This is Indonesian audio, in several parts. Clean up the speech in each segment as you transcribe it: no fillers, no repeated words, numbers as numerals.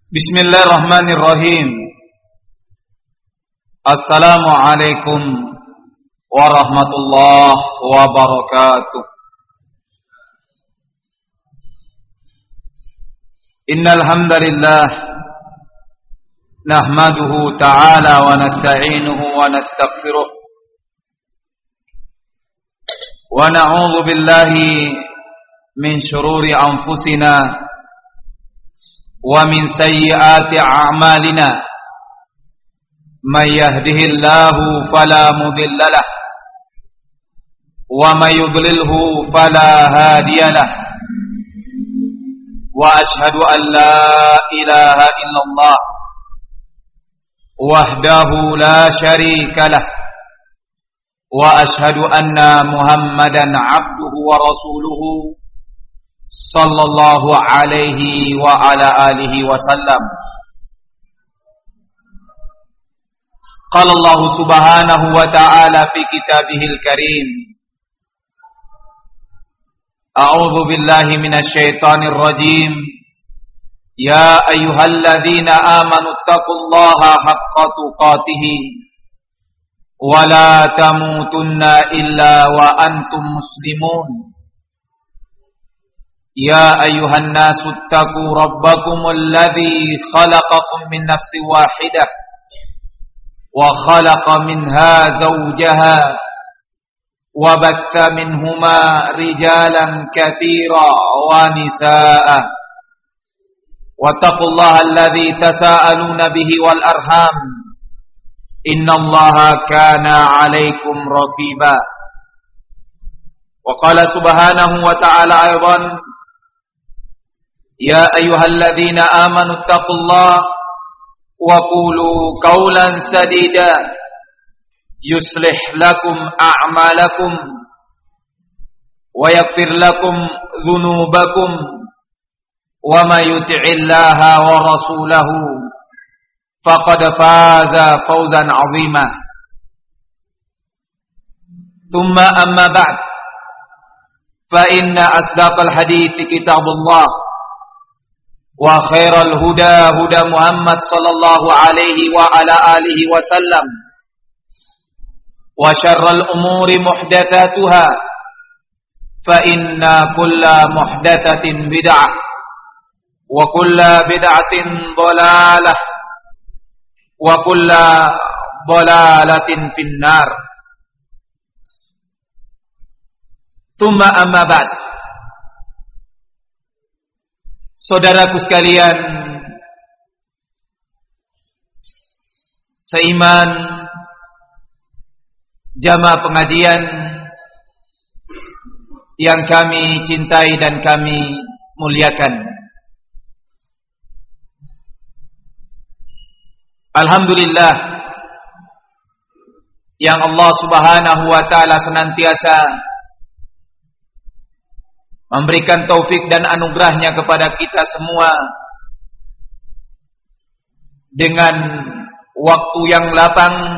Bismillahirrahmanirrahim. Assalamualaikum warahmatullahi wabarakatuh. Innal hamdalillah nahmaduhu ta'ala wa nasta'inuhu wa nastaghfiruh wa na'udzu billahi min shururi anfusina wa min sayyiati a'malina may yahdihillahu fala mudilla lahu wa may yudlilhu fala hadiya lahu wa ashhadu an la ilaha illallah wahdahu la syarika lahu wa ashhadu anna muhammadan abduhu wa rasuluhu sallallahu alaihi wa ala alihi wa sallam. Qala Allah subhanahu wa ta'ala fi kitabihil karim. A'udzu billahi minasy syaithanir rajim. Ya ayyuhalladzina amanu taqullaha haqqa tuqatih wa la tamutunna illa wa antum muslimun. يا أيها الناس اتقوا ربكم الذي خلقكم من نفس واحدة وخلق منها زوجها وبث منهما رجالا كثيرا ونساء واتقوا الله الذي تساءلون به والأرحام إن الله كان عليكم رقيبا. وقال سبحانه وتعالى أيضا يا أيها الذين آمنوا اتقوا الله وقولوا قولا سديدا يصلح لكم أعمالكم ويغفر لكم ذنوبكم وما يطع الله ورسوله فقد فاز فوزا عظيما. ثم أما بعد فإن أصدق الحديث كتاب الله وخير الهدى هدى محمد صلى الله عليه وعلى آله وسلم وشر الأمور محدثاتها فإن كل محدثة بدعة وكل بدعة ضلالة وكل ضلالة في النار. ثم أما بعد. Saudaraku sekalian seiman, jamaah pengajian yang kami cintai dan kami muliakan. Alhamdulillah yang Allah Subhanahu wa taala senantiasa memberikan taufik dan anugerahnya kepada kita semua dengan waktu yang lapang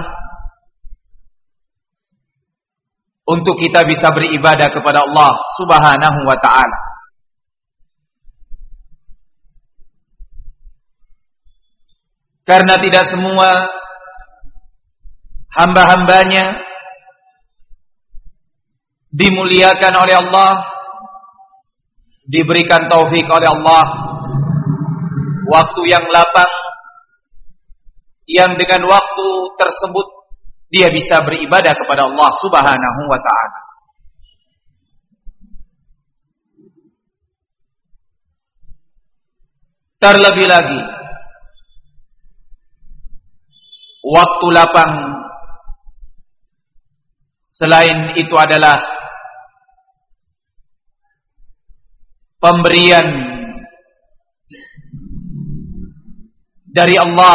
untuk kita bisa beribadah kepada Allah Subhanahu wa ta'ala. Karena tidak semua hamba-hambanya dimuliakan oleh Allah, diberikan taufik oleh Allah waktu yang lapang yang dengan waktu tersebut dia bisa beribadah kepada Allah Subhanahu wa ta'ala. Terlebih lagi waktu lapang selain itu adalah pemberian dari Allah,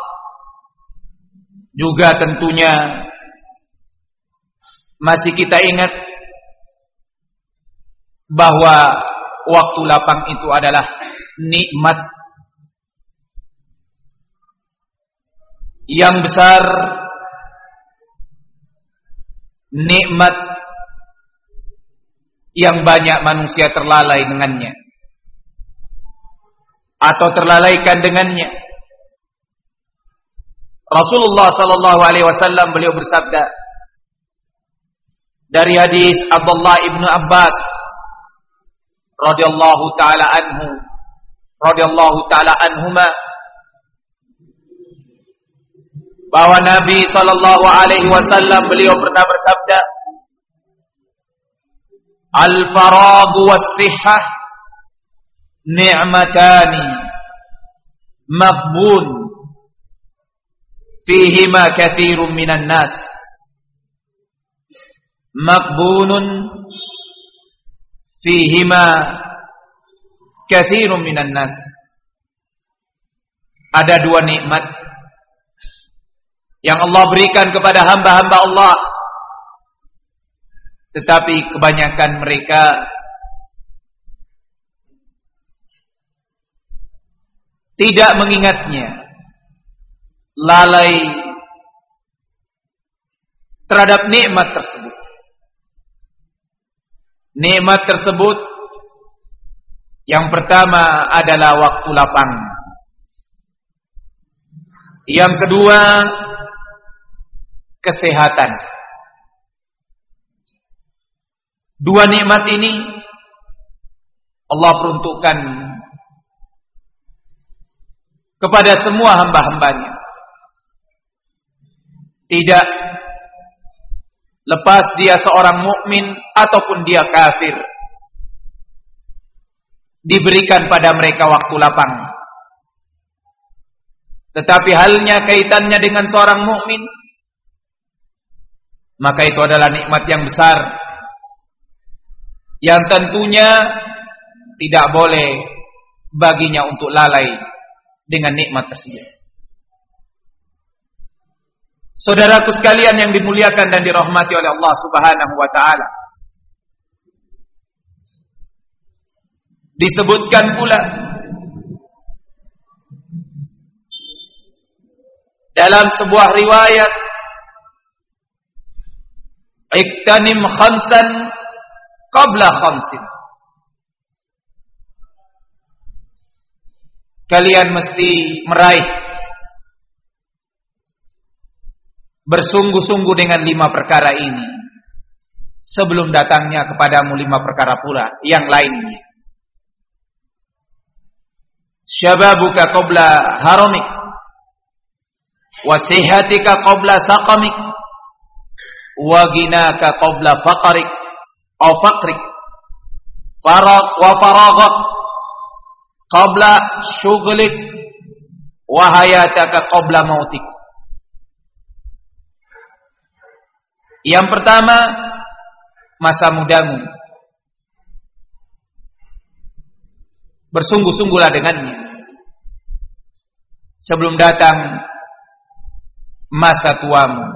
juga tentunya masih kita ingat bahwa waktu lapang itu adalah nikmat yang besar, nikmat yang banyak manusia terlalai dengannya. atau terlalaikan dengannya. Rasulullah sallallahu alaihi wasallam beliau bersabda dari hadis Abdullah ibnu Abbas radhiyallahu taala anhuma, bahwa Nabi sallallahu alaihi wasallam beliau pernah bersabda, al-faraghu was-sihhah ni'matani maghbun fihima katsirun minan nas, maghbunun fihima katsirun minan nas. Ada dua nikmat yang Allah berikan kepada hamba-hamba Allah, tetapi kebanyakan mereka tidak mengingatnya, lalai terhadap nikmat tersebut. Nikmat tersebut yang pertama adalah waktu lapang. Yang kedua, kesehatan. Dua nikmat ini Allah peruntukkan kepada semua hamba-hambanya. Tidak lepas dia seorang mukmin ataupun dia kafir, diberikan pada mereka waktu lapang. Tetapi halnya kaitannya dengan seorang mukmin, maka itu adalah nikmat yang besar, yang tentunya tidak boleh baginya untuk lalai dengan nikmat tersebut. Saudaraku sekalian yang dimuliakan dan dirahmati oleh Allah Subhanahu wa taala, disebutkan pula dalam sebuah riwayat, iktanim khamsan qabla khamsin. Kalian mesti meraih, bersungguh-sungguh dengan 5 perkara ini sebelum datangnya kepadamu 5 perkara pula yang lainnya. Syababuka qabla haramik, wa sihatika qabla saqamik, wa ginaka qabla faqrik aw faqrik, faragak qabla syughlik, wa hayataka qabla mautik. Yang pertama, masa mudamu, bersungguh-sungguhlah dengannya sebelum datang masa tuamu,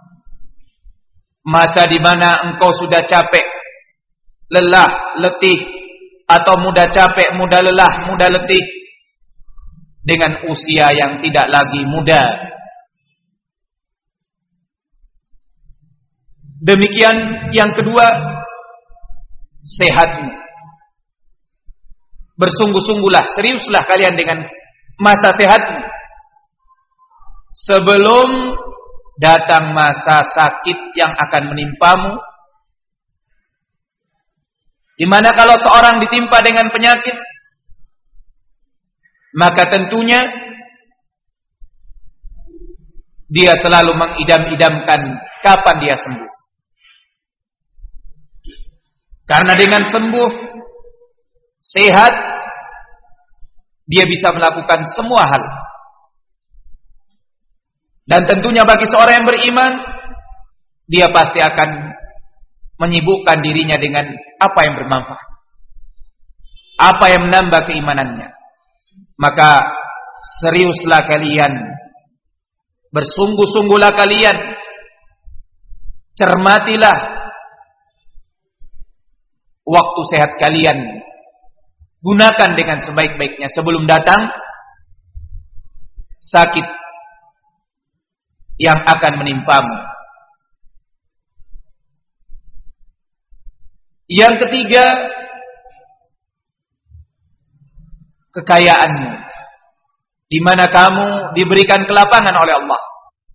masa di mana engkau sudah capek, lelah, letih, atau mudah capek, mudah lelah, mudah letih dengan usia yang tidak lagi muda. Demikian yang kedua, sehatmu. Bersungguh-sungguhlah, seriuslah kalian dengan masa sehatmu sebelum datang masa sakit yang akan menimpamu, di mana kalau seorang ditimpa dengan penyakit, maka tentunya dia selalu mengidam-idamkan kapan dia sembuh. Karena dengan sembuh, sehat, dia bisa melakukan semua hal. Dan tentunya bagi seorang yang beriman, dia pasti akan menyibukkan dirinya dengan apa yang bermanfaat, apa yang menambah keimanannya. Maka seriuslah kalian, bersungguh-sungguhlah kalian, cermatilah waktu sehat kalian, gunakan dengan sebaik-baiknya sebelum datang sakit yang akan menimpamu. Yang ketiga, kekayaanmu, di mana kamu diberikan kelapangan oleh Allah.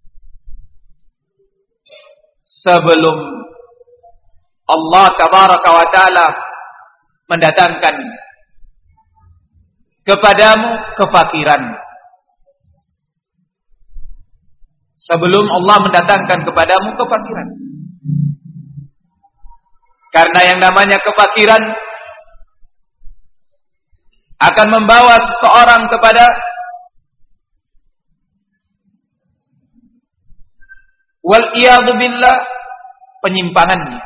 Sebelum Allah tabaraka wa ta'ala mendatangkan kepadamu kefakiran, sebelum Allah mendatangkan kepadamu kefakiran, karena yang namanya kefakiran akan membawa seseorang kepada wal iyadu billah penyimpangannya.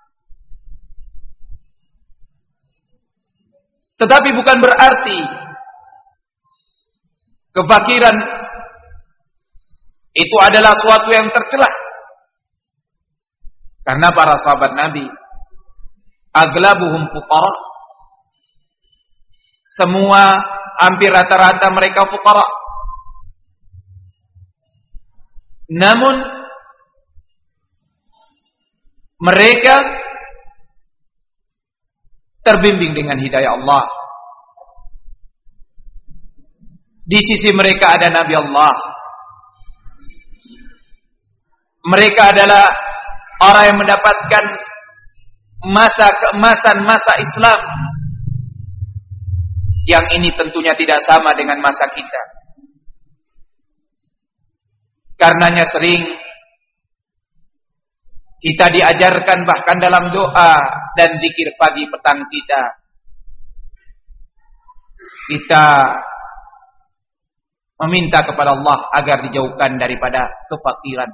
Tetapi bukan berarti kefakiran itu adalah suatu yang tercela. Karena para sahabat Nabi aglabuhum fuqara, semua hampir rata-rata mereka fuqara. Namun mereka terbimbing dengan hidayah Allah. Di sisi mereka ada Nabi Allah. Mereka adalah orang yang mendapatkan masa keemasan masa Islam. Yang ini tentunya tidak sama dengan masa kita. Karenanya sering kita diajarkan bahkan dalam doa dan zikir pagi petang kita meminta kepada Allah agar dijauhkan daripada kefakiran.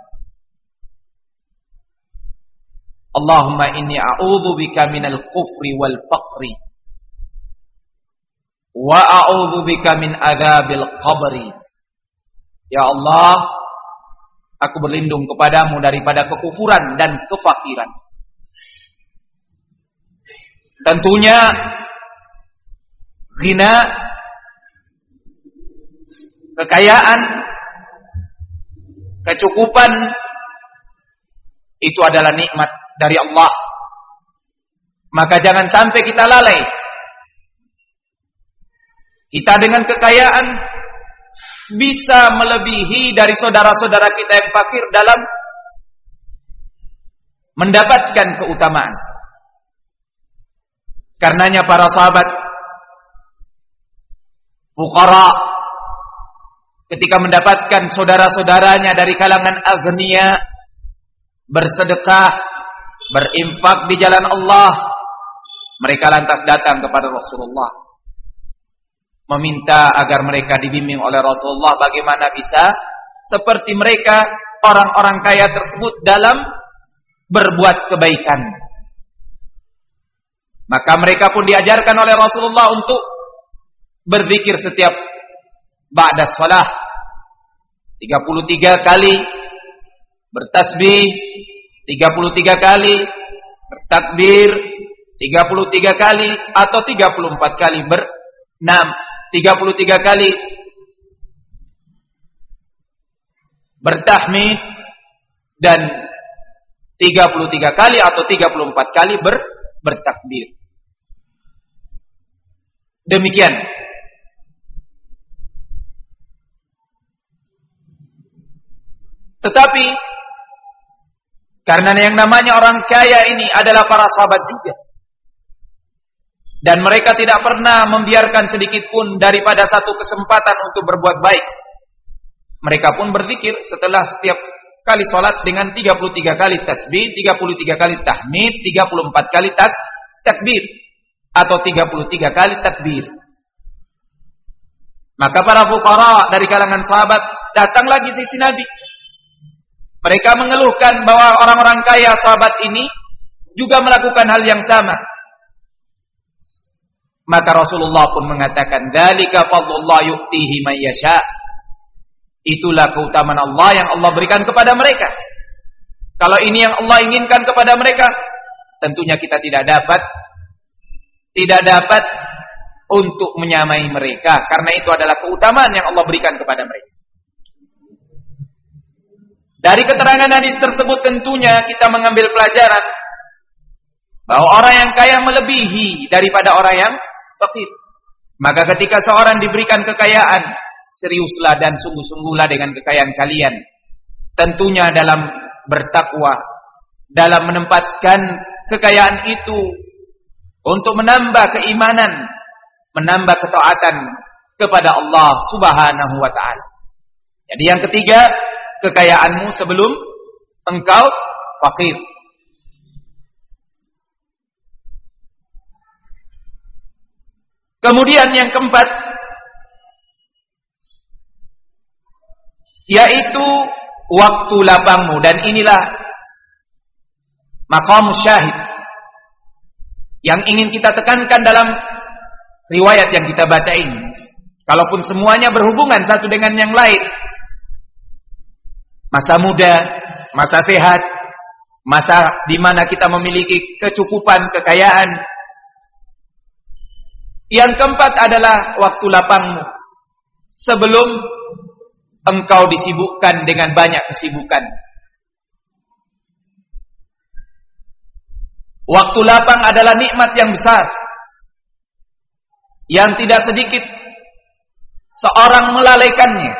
Allahumma inni a'udzubika minal kufri wal faqri wa a'udzubika min adzabil qabri. Ya Allah, aku berlindung kepadamu daripada kekufuran dan kefakiran. Tentunya ghina, kekayaan, kecukupan itu adalah nikmat dari Allah. Maka jangan sampai kita lalai. Kita dengan kekayaan bisa melebihi dari saudara-saudara kita yang fakir dalam mendapatkan keutamaan. Karenanya para sahabat fuqara ketika mendapatkan saudara-saudaranya dari kalangan aghnia bersedekah, berinfak di jalan Allah, mereka lantas datang kepada Rasulullah meminta agar mereka dibimbing oleh Rasulullah bagaimana bisa seperti mereka orang-orang kaya tersebut dalam berbuat kebaikan. Maka mereka pun diajarkan oleh Rasulullah untuk berzikir setiap ba'da shalah 33 kali, bertasbih 33 kali, bertakbir 33 kali atau 34 kali 33 kali bertahmid dan 33 kali atau 34 kali bertakbir. Demikian. Tetapi karena yang namanya orang kaya ini adalah para sahabat juga, dan mereka tidak pernah membiarkan sedikit pun daripada satu kesempatan untuk berbuat baik. Mereka pun berzikir setelah setiap kali sholat dengan 33 kali tasbih, 33 kali tahmid, 34 kali takbir atau 33 kali takbir. Maka para fuqara dari kalangan sahabat datang lagi sisi Nabi. Mereka mengeluhkan bahwa orang-orang kaya sahabat ini juga melakukan hal yang sama. Maka Rasulullah pun mengatakan, "Dzalika fadlullah yu'tihi may yasha." Itulah keutamaan Allah yang Allah berikan kepada mereka. Kalau ini yang Allah inginkan kepada mereka, tentunya kita tidak dapat untuk menyamai mereka, karena itu adalah keutamaan yang Allah berikan kepada mereka. Dari keterangan hadis tersebut tentunya kita mengambil pelajaran bahwa orang yang kaya melebihi daripada orang yang fakir. Maka ketika seorang diberikan kekayaan, seriuslah dan sungguh-sungguhlah dengan kekayaan kalian. Tentunya dalam bertakwa, dalam menempatkan kekayaan itu untuk menambah keimanan, menambah ketaatan kepada Allah Subhanahu wa taala. Jadi yang ketiga, kekayaanmu sebelum engkau fakir. Kemudian yang keempat, yaitu waktu lapangmu. Dan inilah maqam syahid yang ingin kita tekankan dalam riwayat yang kita baca ini. Kalaupun semuanya berhubungan satu dengan yang lain, masa muda, masa sehat, masa di mana kita memiliki kecukupan, kekayaan. Yang keempat adalah waktu lapangmu sebelum engkau disibukkan dengan banyak kesibukan. Waktu lapang adalah nikmat yang besar yang tidak sedikit seorang melalaikannya.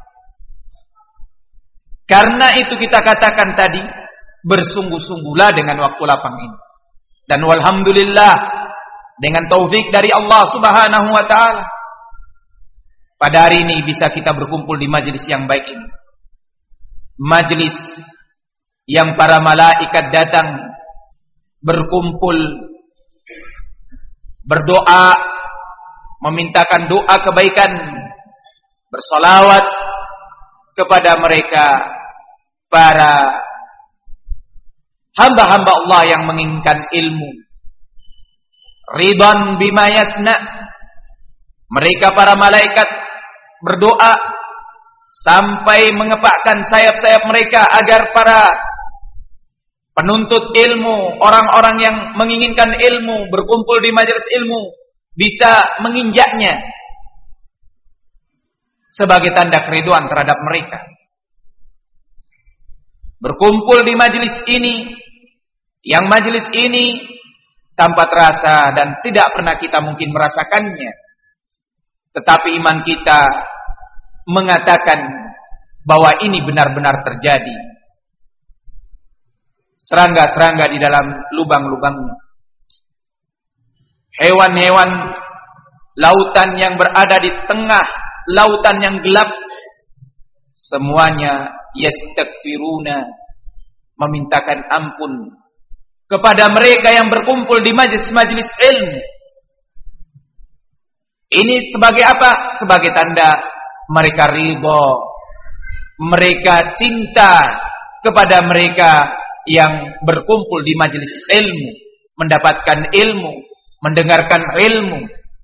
Karena itu kita katakan tadi, bersungguh-sungguhlah dengan waktu lapang ini. Dan walhamdulillah, dengan taufik dari Allah Subhanahu wa taala, pada hari ini bisa kita berkumpul di majelis yang baik ini. Majelis yang para malaikat datang berkumpul, berdoa, memintakan doa kebaikan, bersolawat kepada mereka para hamba-hamba Allah yang menginginkan ilmu. Ridwan bima yasna. Mereka para malaikat berdoa sampai mengepakkan sayap-sayap mereka agar para penuntut ilmu, orang-orang yang menginginkan ilmu, berkumpul di majelis ilmu, bisa menginjaknya sebagai tanda keriduan terhadap mereka. Berkumpul di majelis ini, yang majelis ini tanpa terasa dan tidak pernah kita mungkin merasakannya, tetapi iman kita mengatakan bahwa ini benar-benar terjadi. Serangga-serangga di dalam lubang-lubangnya, hewan-hewan lautan yang berada di tengah lautan yang gelap, semuanya yastaghfiruna, memintakan ampun kepada mereka yang berkumpul di majelis-majelis ilmu. Ini sebagai apa? Sebagai tanda mereka ridha, mereka cinta kepada mereka yang berkumpul di majelis ilmu, mendapatkan ilmu, mendengarkan ilmu.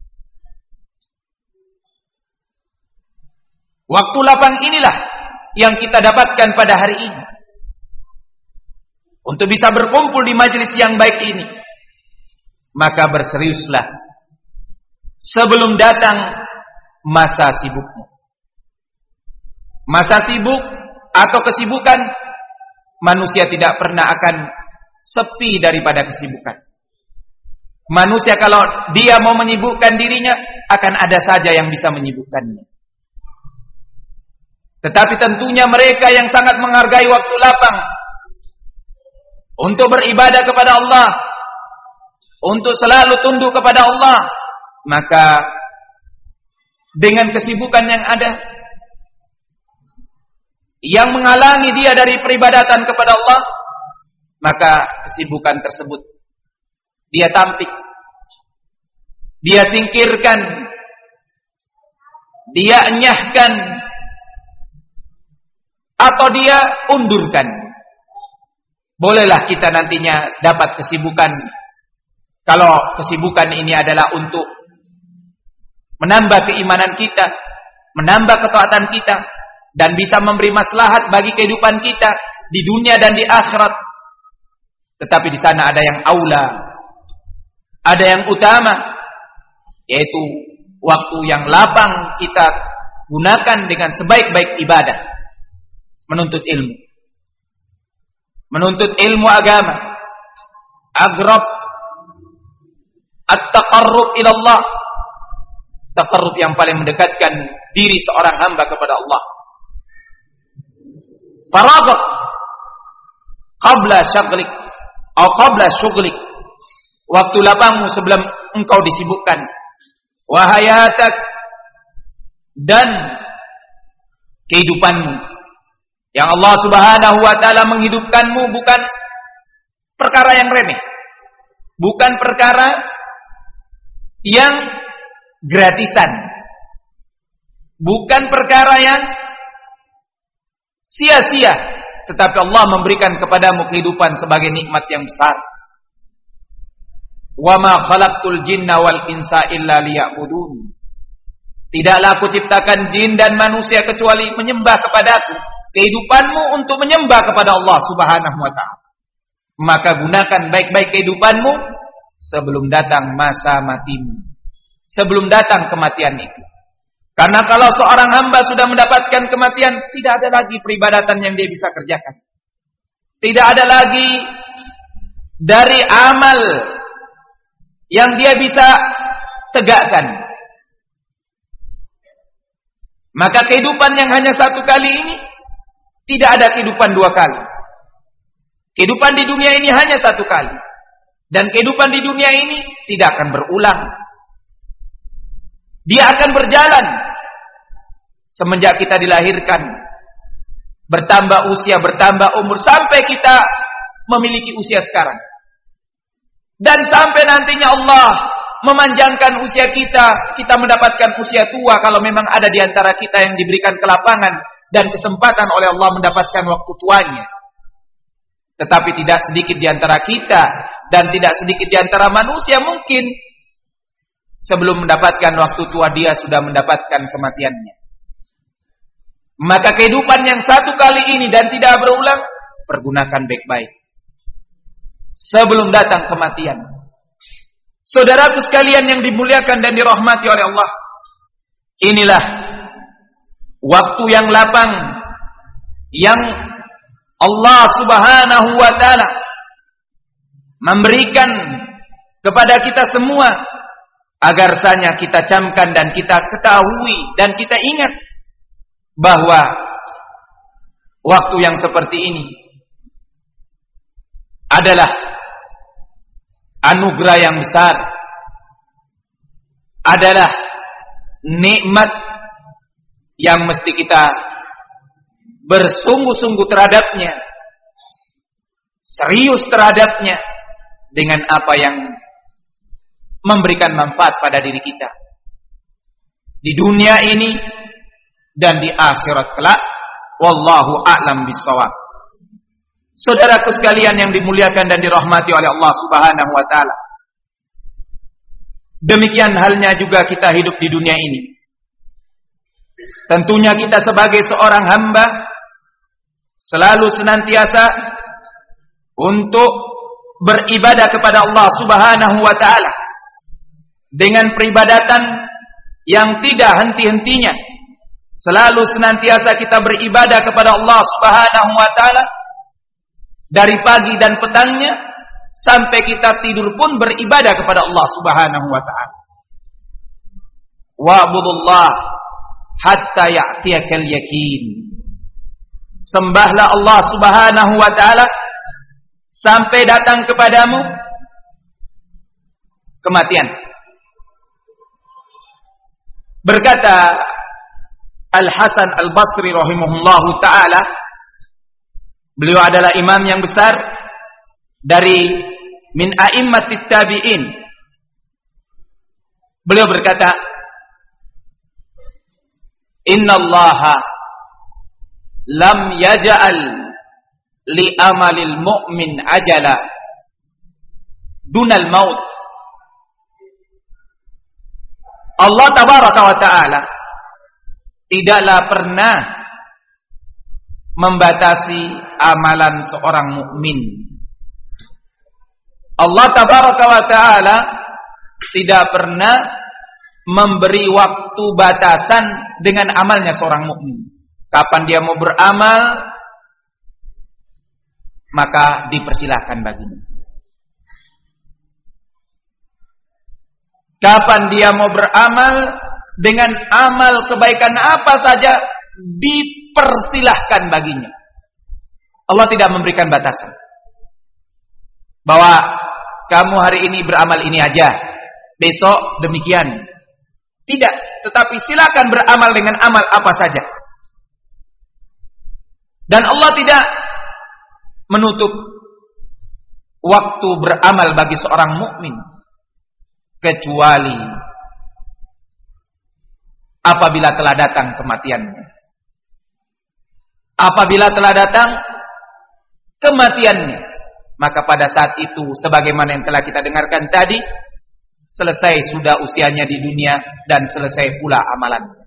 Waktu lapang inilah yang kita dapatkan pada hari ini, untuk bisa berkumpul di majelis yang baik ini. Maka berseriuslah sebelum datang masa sibukmu. Masa sibuk atau kesibukan, manusia tidak pernah akan sepi daripada kesibukan. Manusia kalau dia mau menyibukkan dirinya, akan ada saja yang bisa menyibukkannya. Tetapi tentunya mereka yang sangat menghargai waktu lapang untuk beribadah kepada Allah, untuk selalu tunduk kepada Allah, maka dengan kesibukan yang ada, yang menghalangi dia dari peribadatan kepada Allah, maka kesibukan tersebut dia tampik, dia singkirkan, dia enyahkan, atau dia undurkan. Bolehlah kita nantinya dapat kesibukan, kalau kesibukan ini adalah untuk menambah keimanan kita, menambah ketaatan kita, dan bisa memberi maslahat bagi kehidupan kita di dunia dan di akhirat. Tetapi di sana ada yang aula, ada yang utama, yaitu waktu yang lapang kita gunakan dengan sebaik-baik ibadah, menuntut ilmu. Menuntut ilmu agama, agrab at-taqarrub ila Allah, taqarrub yang paling mendekatkan diri seorang hamba kepada Allah. Faragak qabla syaglik atau qabla syughlik, waktu lapangmu sebelum engkau disibukkan. Wa hayatak, dan kehidupanmu yang Allah Subhanahu wa taala menghidupkanmu bukan perkara yang remeh, bukan perkara yang gratisan, bukan perkara yang sia-sia, tetapi Allah memberikan kepadamu kehidupan sebagai nikmat yang besar. Wa ma khalaqtul jinna wal insa illa liya'budun. Tidaklah aku ciptakan jin dan manusia kecuali menyembah kepadaku. Kehidupanmu untuk menyembah kepada Allah Subhanahu wa taala. Maka gunakan baik-baik kehidupanmu sebelum datang masa matimu, sebelum datang kematian itu. Karena kalau seorang hamba sudah mendapatkan kematian, tidak ada lagi peribadatan yang dia bisa kerjakan. Tidak ada lagi dari amal yang dia bisa tegakkan. Maka kehidupan yang hanya satu kali ini, tidak ada kehidupan dua kali. Kehidupan di dunia ini hanya satu kali. Dan kehidupan di dunia ini tidak akan berulang. Dia akan berjalan semenjak kita dilahirkan, bertambah usia, bertambah umur, sampai kita memiliki usia sekarang. Dan sampai nantinya Allah memanjangkan usia kita, kita mendapatkan usia tua kalau memang ada di antara kita yang diberikan kelapangan dan kesempatan oleh Allah mendapatkan waktu tuanya. Tetapi tidak sedikit di antara kita dan tidak sedikit di antara manusia mungkin sebelum mendapatkan waktu tua dia sudah mendapatkan kematiannya. Maka kehidupan yang satu kali ini dan tidak berulang, pergunakan baik-baik sebelum datang kematian. Saudaraku sekalian yang dimuliakan dan dirahmati oleh Allah, inilah waktu yang lapang yang Allah Subhanahu wa taala memberikan kepada kita semua agar saja kita camkan dan kita ketahui dan kita ingat bahwa waktu yang seperti ini adalah anugerah yang besar, adalah nikmat yang mesti kita bersungguh-sungguh terhadapnya, serius terhadapnya dengan apa yang memberikan manfaat pada diri kita di dunia ini dan di akhirat kelak. Wallahu a'lam bissawab. Saudaraku sekalian yang dimuliakan dan dirahmati oleh Allah Subhanahu wa taala, demikian halnya juga kita hidup di dunia ini. Tentunya kita sebagai seorang hamba selalu senantiasa untuk beribadah kepada Allah Subhanahu wa taala dengan peribadatan yang tidak henti-hentinya. Selalu senantiasa kita beribadah kepada Allah Subhanahu wa taala dari pagi dan petangnya sampai kita tidur pun beribadah kepada Allah Subhanahu wa taala. Wa'budullah hatta ya'tiyakal yakin. Sembahlah Allah Subhanahu wa taala sampai datang kepadamu kematian. Berkata Al-Hasan Al-Basri rahimahullahu taala, beliau adalah imam yang besar dari min a'immatit tabi'in. Beliau berkata, "Innallaha lam yaj'al li amalil mu'min ajala dunal maut." Allah tabaraka wa taala tidaklah pernah membatasi amalan seorang mukmin. Allah tabaraka wa taala tidak pernah memberi waktu batasan dengan amalnya seorang mukmin. Kapan dia mau beramal, maka dipersilahkan baginya. Kapan dia mau beramal, dengan amal kebaikan apa saja dipersilahkan baginya. Allah tidak memberikan batasan bahwa kamu hari ini beramal ini aja, besok demikian. Tidak, tetapi silakan beramal dengan amal apa saja. Dan Allah tidak menutup waktu beramal bagi seorang mukmin kecuali apabila telah datang kematiannya. Apabila telah datang kematiannya, maka pada saat itu sebagaimana yang telah kita dengarkan tadi, selesai sudah usianya di dunia dan selesai pula amalannya.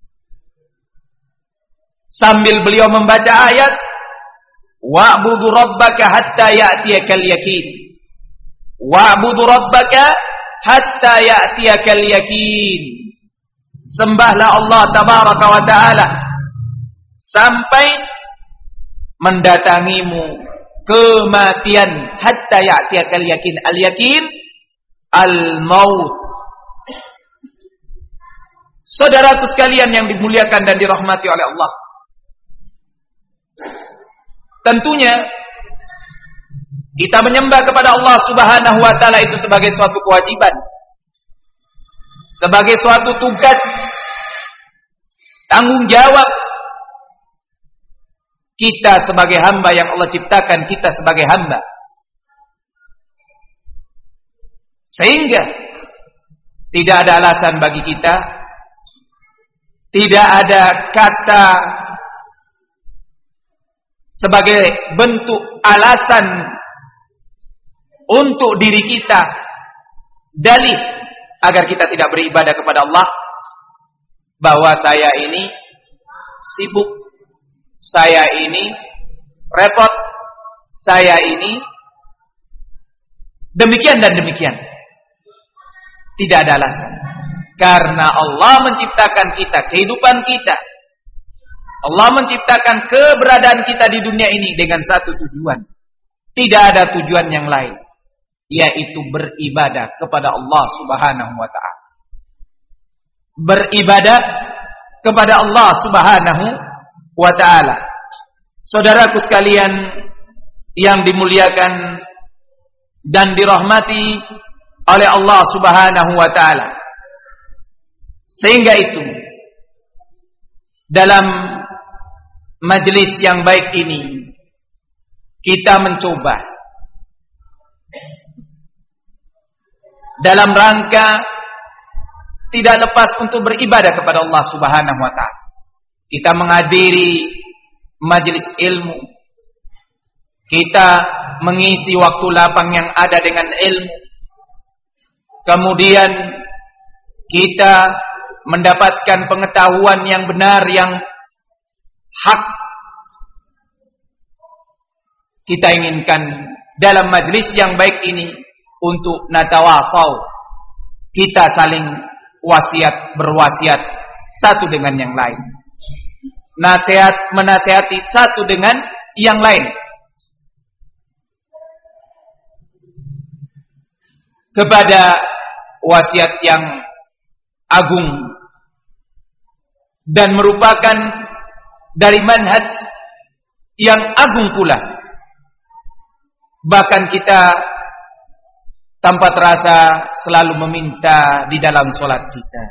Sambil beliau membaca ayat wa'budu rabbaka hatta ya'tiyakal yakin. Wa'budu rabbaka hatta ya'tiyakal yakin. Sembahlah Allah tabaraka wa ta'ala sampai mendatangimu kematian. Hatta ya'tiyakal yakin. Al-yakin al-maut. Saudaraku sekalian yang dimuliakan dan dirahmati oleh Allah, tentunya kita menyembah kepada Allah Subhanahu wa taala itu sebagai suatu kewajiban, sebagai suatu tugas, tanggung jawab kita sebagai hamba yang Allah ciptakan kita sebagai hamba. Sehingga tidak ada alasan bagi kita, tidak ada kata sebagai bentuk alasan untuk diri kita, dalih agar kita tidak beribadah kepada Allah, bahwa saya ini sibuk, saya ini repot, saya ini demikian dan demikian. Tidak ada alasan. Karena Allah menciptakan kita, kehidupan kita, Allah menciptakan keberadaan kita di dunia ini dengan satu tujuan. Tidak ada tujuan yang lain, yaitu beribadah kepada Allah Subhanahu wa ta'ala. Beribadah kepada Allah Subhanahu wa ta'ala. Saudaraku sekalian yang dimuliakan dan dirahmati oleh Allah Subhanahu wa ta'ala. Sehingga itu dalam majelis yang baik ini kita mencoba dalam rangka tidak lepas untuk beribadah kepada Allah Subhanahu wa ta'ala. Kita menghadiri majelis ilmu, kita mengisi waktu lapang yang ada dengan ilmu, kemudian kita mendapatkan pengetahuan yang benar, yang hak. Kita inginkan dalam majlis yang baik ini untuk natawasau, kita saling wasiat, berwasiat satu dengan yang lain, nasihat menasihati satu dengan yang lain, kepada wasiat yang agung dan merupakan dari manhaj yang agung pula. Bahkan kita tanpa terasa selalu meminta di dalam solat kita,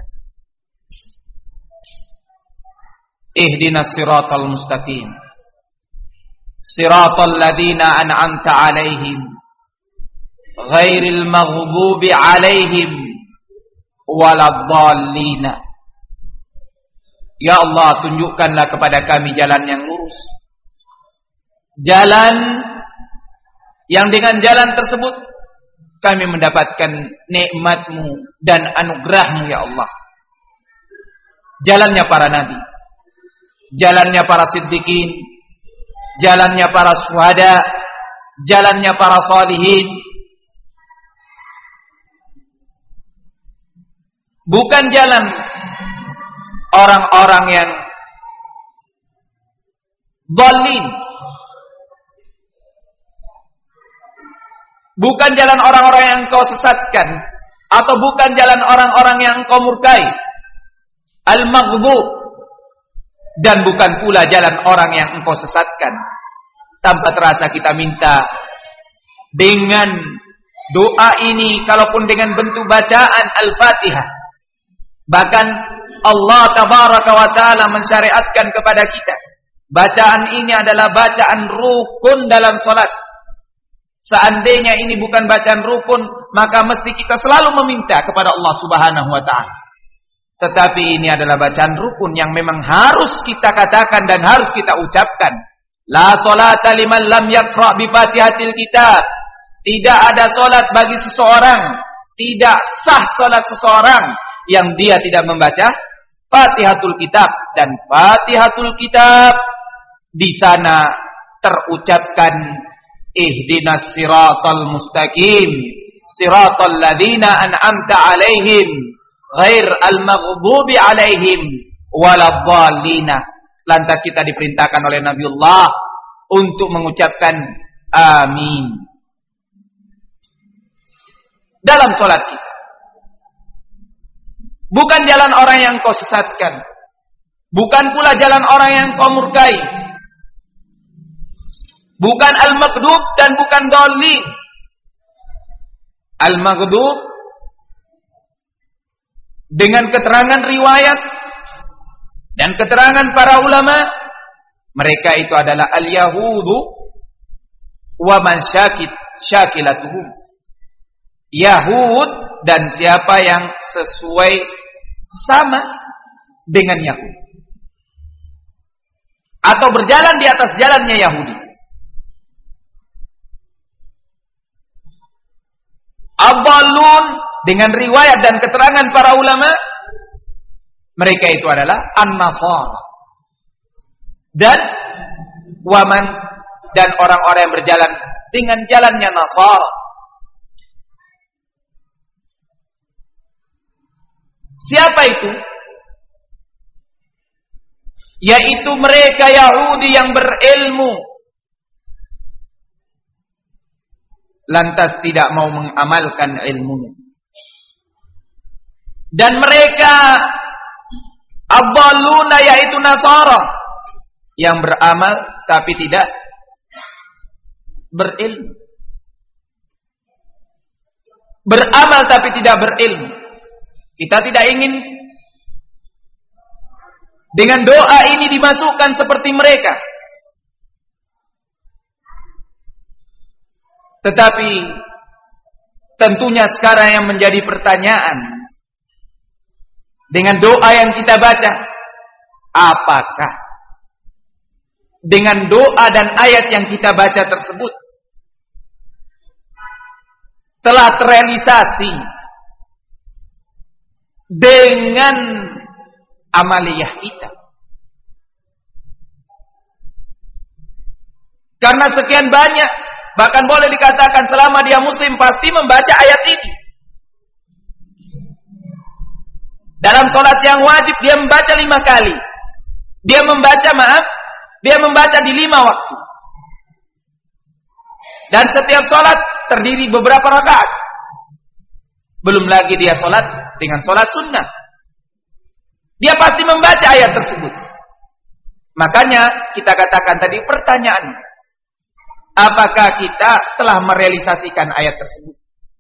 ihdinas siratal mustaqim, siratal ladzina an'amta 'alaihim ghairil maghdubi 'alaihim waladdallin. Ya Allah, tunjukkanlah kepada kami jalan yang lurus, jalan yang dengan jalan tersebut kami mendapatkan nikmat-Mu dan anugerah-Mu ya Allah. Jalannya para nabi, jalannya para siddiqin, jalannya para syuhada, jalannya para shalihin. Bukan jalan orang-orang yang dhalin, bukan jalan orang-orang yang kau sesatkan, atau bukan jalan orang-orang yang kau murkai, al-maghdub, dan bukan pula jalan orang yang engkau sesatkan. Tanpa terasa kita minta dengan doa ini, kalaupun dengan bentuk bacaan Al-Fatihah. Bahkan Allah Tabaraka wa Ta'ala mensyariatkan kepada kita, bacaan ini adalah bacaan rukun dalam salat. Seandainya ini bukan bacaan rukun, maka mesti kita selalu meminta kepada Allah Subhanahu wa Ta'ala. Tetapi ini adalah bacaan rukun yang memang harus kita katakan dan harus kita ucapkan. La salata liman lam yaqra bi Fatihatil kitab. Tidak ada salat bagi seseorang, tidak sah salat seseorang yang dia tidak membaca Fatihatul kitab. Dan Fatihatul kitab di sana terucapkan ihdinas siratal mustaqim, siratal ladzina an'amta alaihim ghair al-maghdubi alaihim waladdallin. Lantas kita diperintahkan oleh Nabiullah untuk mengucapkan amin dalam salat kita. Bukan jalan orang yang kau sesatkan, bukan pula jalan orang yang kau murkai, bukan al-maghdub dan bukan dhalin. Al-maghdub dengan keterangan riwayat dan keterangan para ulama, mereka itu adalah al-yahudu wa man syakilatuhum. Yahud dan siapa yang sesuai sama dengan Yahudi atau berjalan di atas jalannya Yahudi. Ad-dhallun dengan riwayat dan keterangan para ulama, mereka itu adalah an-nasara dan waman, dan orang-orang yang berjalan dengan jalannya Nasara. Siapa itu? Yaitu mereka Yahudi yang berilmu lantas tidak mau mengamalkan ilmunya. Dan mereka ad-dhalluna yaitu Nasara yang beramal tapi tidak berilmu. Beramal tapi tidak berilmu. Kita tidak ingin dengan doa ini dimasukkan seperti mereka. Tetapi tentunya sekarang yang menjadi pertanyaan, dengan doa yang kita baca, apakah dengan doa dan ayat yang kita baca tersebut telah terrealisasi dengan amaliyah kita? Karena sekian banyak, bahkan boleh dikatakan selama dia muslim pasti membaca ayat ini. Dalam sholat yang wajib dia membaca 5 kali. Dia membaca di 5 waktu. Dan setiap sholat terdiri beberapa rakaat. Belum lagi dia sholat dengan sholat sunnah. Dia pasti membaca ayat tersebut. Makanya kita katakan tadi pertanyaan, apakah kita telah merealisasikan ayat tersebut?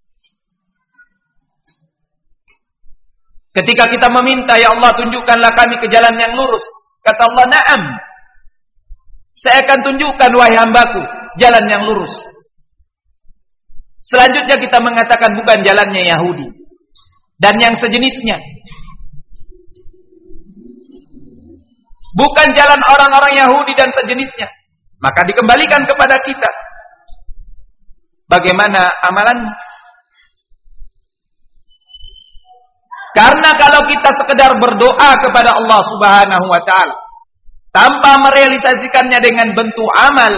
Ketika kita meminta, ya Allah tunjukkanlah kami ke jalan yang lurus. Kata Allah, na'am. Saya akan tunjukkan wahai hambaku jalan yang lurus. Selanjutnya kita mengatakan bukan jalannya Yahudi dan yang sejenisnya. Bukan jalan orang-orang Yahudi dan sejenisnya. Maka dikembalikan kepada kita. Bagaimana amalanmu? Karena kalau kita sekedar berdoa kepada Allah Subhanahu wa Ta'ala tanpa merealisasikannya dengan bentuk amal,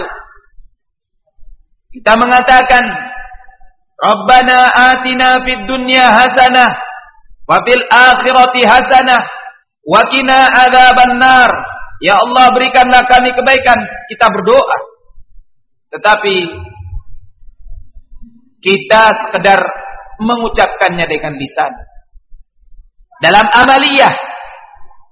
kita mengatakan Rabbana atina fid dunya hasanah wa fil akhirati hasanah wa qina adzabannar. Ya Allah, berikanlah kami kebaikan. Kita berdoa, tetapi kita sekedar mengucapkannya dengan lisan. Dalam amaliyah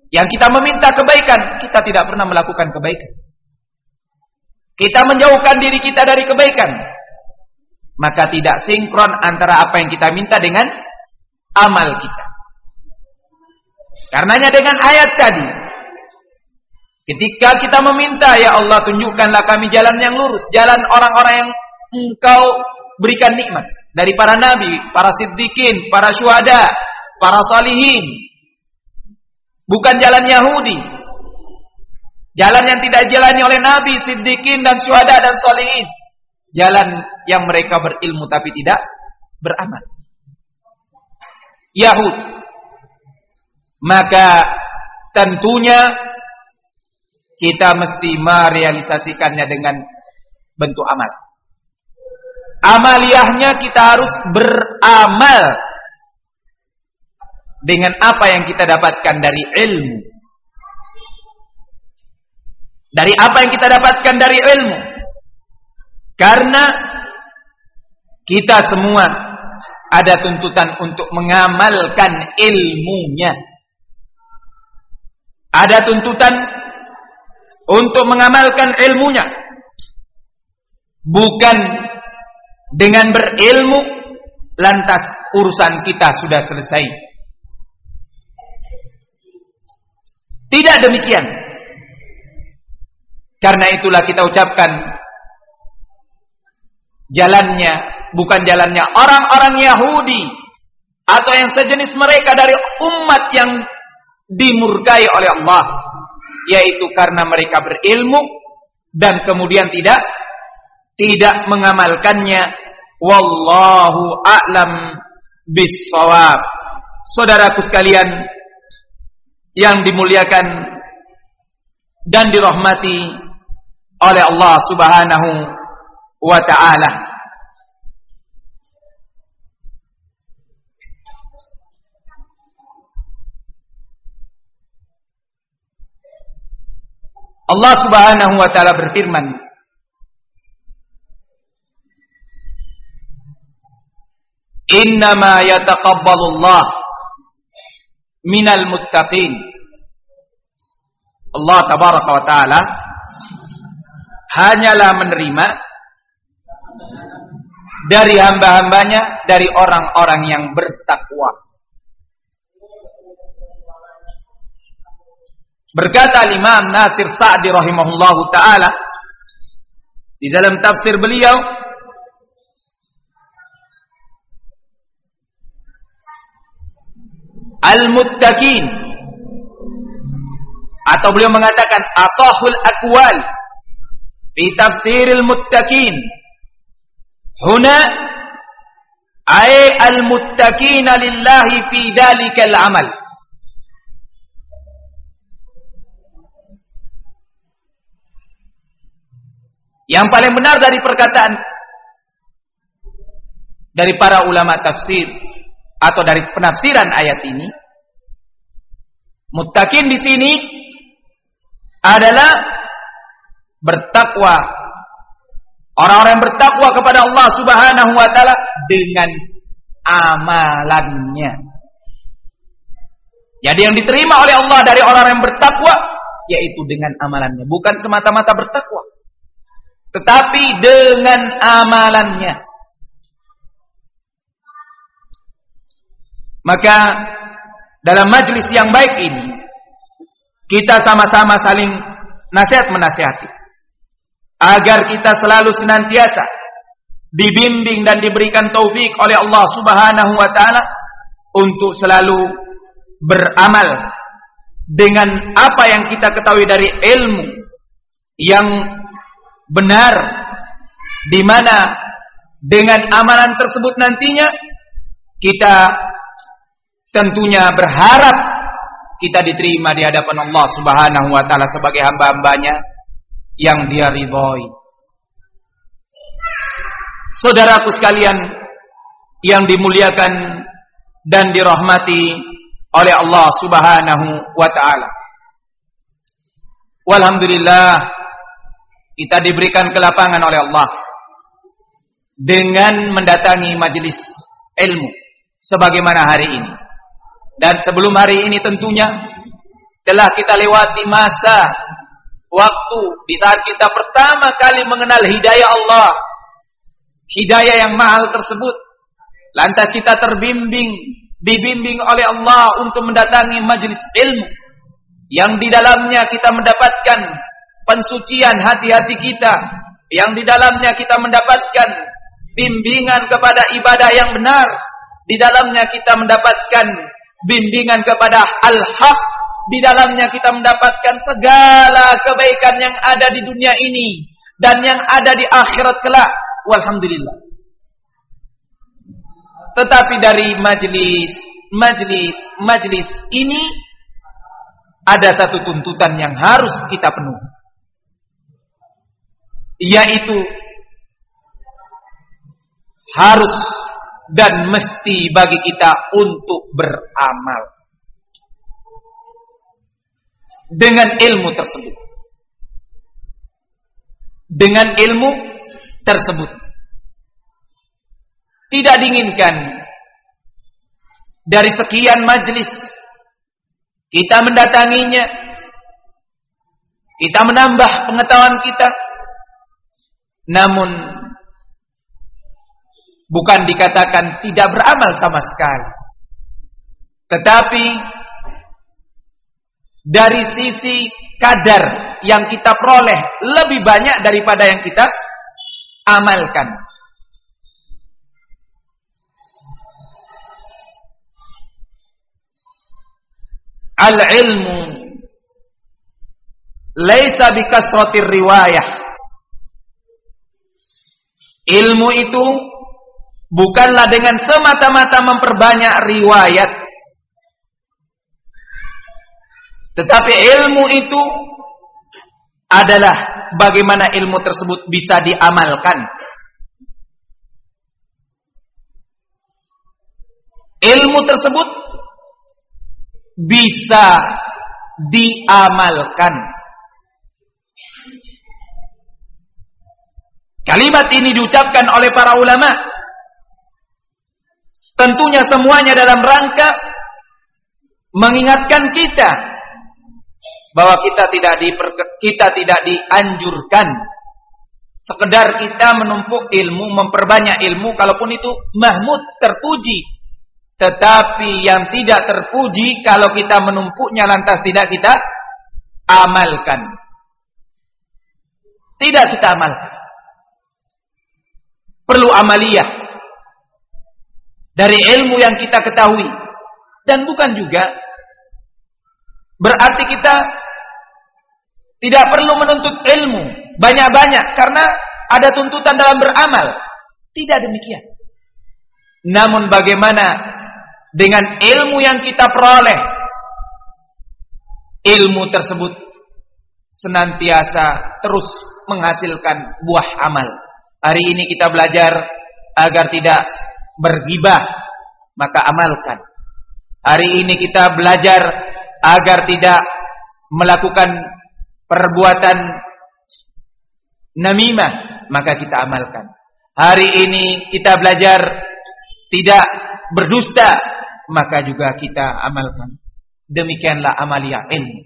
Yang kita meminta kebaikan, kita tidak pernah melakukan kebaikan. Kita menjauhkan diri kita dari kebaikan. Maka tidak sinkron antara apa yang kita minta dengan amal kita. Karenanya dengan ayat tadi, ketika kita meminta, ya Allah tunjukkanlah kami jalan yang lurus, jalan orang-orang yang Engkau berikan nikmat dari para nabi, para siddiqin, para syuhada, para salihin. Bukan jalan Yahudi, jalan yang tidak dijalani oleh nabi, siddiqin dan syuhada dan salihin. Jalan yang mereka berilmu tapi tidak beramal. Yahud. Maka tentunya kita mesti merealisasikannya dengan bentuk amal. Amaliyahnya kita harus beramal dengan apa yang kita dapatkan dari ilmu. Dari apa yang kita dapatkan dari ilmu. Karena kita semua ada tuntutan untuk mengamalkan ilmunya. Ada tuntutan untuk mengamalkan ilmunya. Bukan dengan berilmu lantas urusan kita sudah selesai. Tidak demikian. Karena itulah kita ucapkan jalannya bukan jalannya orang-orang Yahudi atau yang sejenis mereka dari umat yang dimurkai oleh Allah, yaitu karena mereka berilmu dan kemudian tidak mengamalkannya. Wallahu a'lam bissawab. Saudaraku sekalian yang dimuliakan dan dirahmati oleh Allah Subhanahu wa ta'ala. Allah Subhanahu wa ta'ala berfirman, innama yataqabbalullah minal muttaqin. Allah tabaraka wa ta'ala hanyalah menerima dari hamba-hambanya, dari orang-orang yang bertakwa. Berkata Imam Nasir Sa'di rahimahullahu ta'ala di dalam tafsir beliau, al-muttaqin, atau beliau mengatakan asahul aqwal fi tafsiril muttaqin huna ay al-muttaqina lillahi fi dhalikal amal. Yang paling benar dari perkataan dari para ulama tafsir atau dari penafsiran ayat ini, muttaqin di sini adalah bertakwa, orang-orang yang bertakwa kepada Allah Subhanahu wa ta'ala dengan amalannya. Jadi yang diterima oleh Allah dari orang-orang yang bertakwa yaitu dengan amalannya, bukan semata-mata bertakwa, tetapi dengan amalannya. Maka dalam majlis yang baik ini kita sama-sama saling nasihat-menasihati agar kita selalu senantiasa dibimbing dan diberikan taufik oleh Allah Subhanahu wa ta'ala untuk selalu beramal dengan apa yang kita ketahui dari ilmu yang benar, di mana dengan amalan tersebut nantinya kita tentunya berharap kita diterima di hadapan Allah Subhanahu wa ta'ala sebagai hamba-hambanya yang Dia ridhoi. Saudaraku sekalian yang dimuliakan dan dirahmati oleh Allah Subhanahu wa ta'ala, walhamdulillah kita diberikan kelapangan oleh Allah dengan mendatangi majelis ilmu sebagaimana hari ini. Dan sebelum hari ini tentunya telah kita lewati masa waktu di saat kita pertama kali mengenal hidayah Allah, hidayah yang mahal tersebut. Lantas kita dibimbing oleh Allah untuk mendatangi majelis ilmu yang di dalamnya kita mendapatkan pensucian hati-hati kita, yang di dalamnya kita mendapatkan bimbingan kepada ibadah yang benar, di dalamnya kita mendapatkan bimbingan kepada al-haq, di dalamnya kita mendapatkan segala kebaikan yang ada di dunia ini dan yang ada di akhirat kelak. Walhamdulillah. Tetapi dari majelis ini ada satu tuntutan yang harus kita penuhi, yaitu harus dan mesti bagi kita untuk beramal dengan ilmu tersebut. Dengan ilmu tersebut tidak diinginkan dari sekian majelis kita mendatanginya, kita menambah pengetahuan kita, namun bukan dikatakan tidak beramal sama sekali, tetapi dari sisi kadar yang kita peroleh lebih banyak daripada yang kita amalkan. Al-ilmu laisa bikasratir riwayah. Ilmu itu bukanlah dengan semata-mata memperbanyak riwayat, tetapi ilmu itu adalah bagaimana ilmu tersebut bisa diamalkan. Ilmu tersebut bisa diamalkan. Kalimat ini diucapkan oleh para ulama, tentunya semuanya dalam rangka mengingatkan kita bahwa kita tidak dianjurkan sekedar kita menumpuk ilmu, memperbanyak ilmu, kalaupun itu mahmud, terpuji. Tetapi yang tidak terpuji kalau kita menumpuknya lantas tidak kita amalkan. Tidak kita amalkan. Perlu amaliyah dari ilmu yang kita ketahui. Dan bukan juga berarti kita tidak perlu menuntut ilmu banyak-banyak karena ada tuntutan dalam beramal. Tidak demikian. Namun bagaimana dengan ilmu yang kita peroleh, ilmu tersebut senantiasa terus menghasilkan buah amal. Hari ini kita belajar agar tidak berghibah, maka amalkan. Hari ini kita belajar agar tidak melakukan perbuatan namimah, maka kita amalkan. Hari ini kita belajar tidak berdusta, maka juga kita amalkan. Demikianlah amalia ilmu.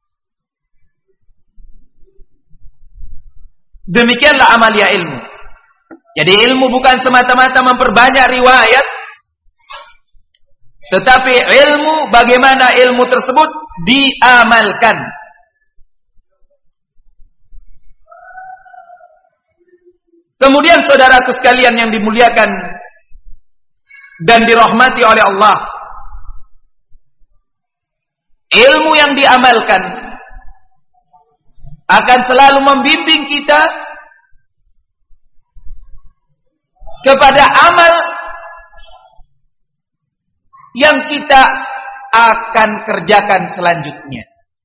Demikianlah amalia ilmu. Jadi ilmu bukan semata-mata memperbanyak riwayat, tetapi ilmu bagaimana ilmu tersebut diamalkan. Kemudian saudaraku sekalian yang dimuliakan dan dirahmati oleh Allah, ilmu yang diamalkan akan selalu membimbing kita kepada amal yang kita akan kerjakan selanjutnya.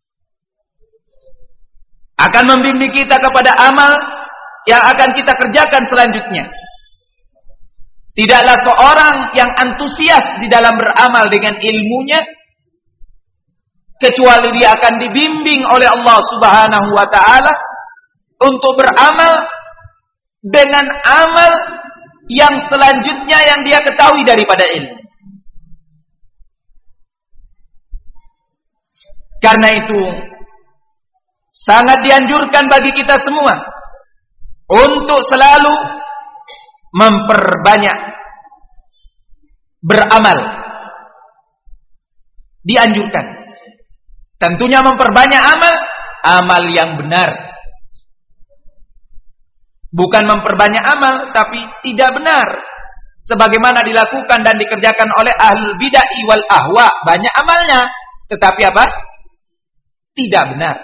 Akan membimbing kita kepada amal yang akan kita kerjakan selanjutnya. Tidaklah seorang yang antusias di dalam beramal dengan ilmunya kecuali dia akan dibimbing oleh Allah Subhanahu wa taala untuk beramal dengan amal yang selanjutnya yang dia ketahui daripada ilmu. Karena itu sangat dianjurkan bagi kita semua untuk selalu memperbanyak beramal. Dianjurkan. Tentunya memperbanyak amal yang benar. Bukan memperbanyak amal tapi tidak benar. Sebagaimana dilakukan dan dikerjakan oleh ahlul bid'ah wal ahwa, banyak amalnya, tetapi apa? Tidak benar.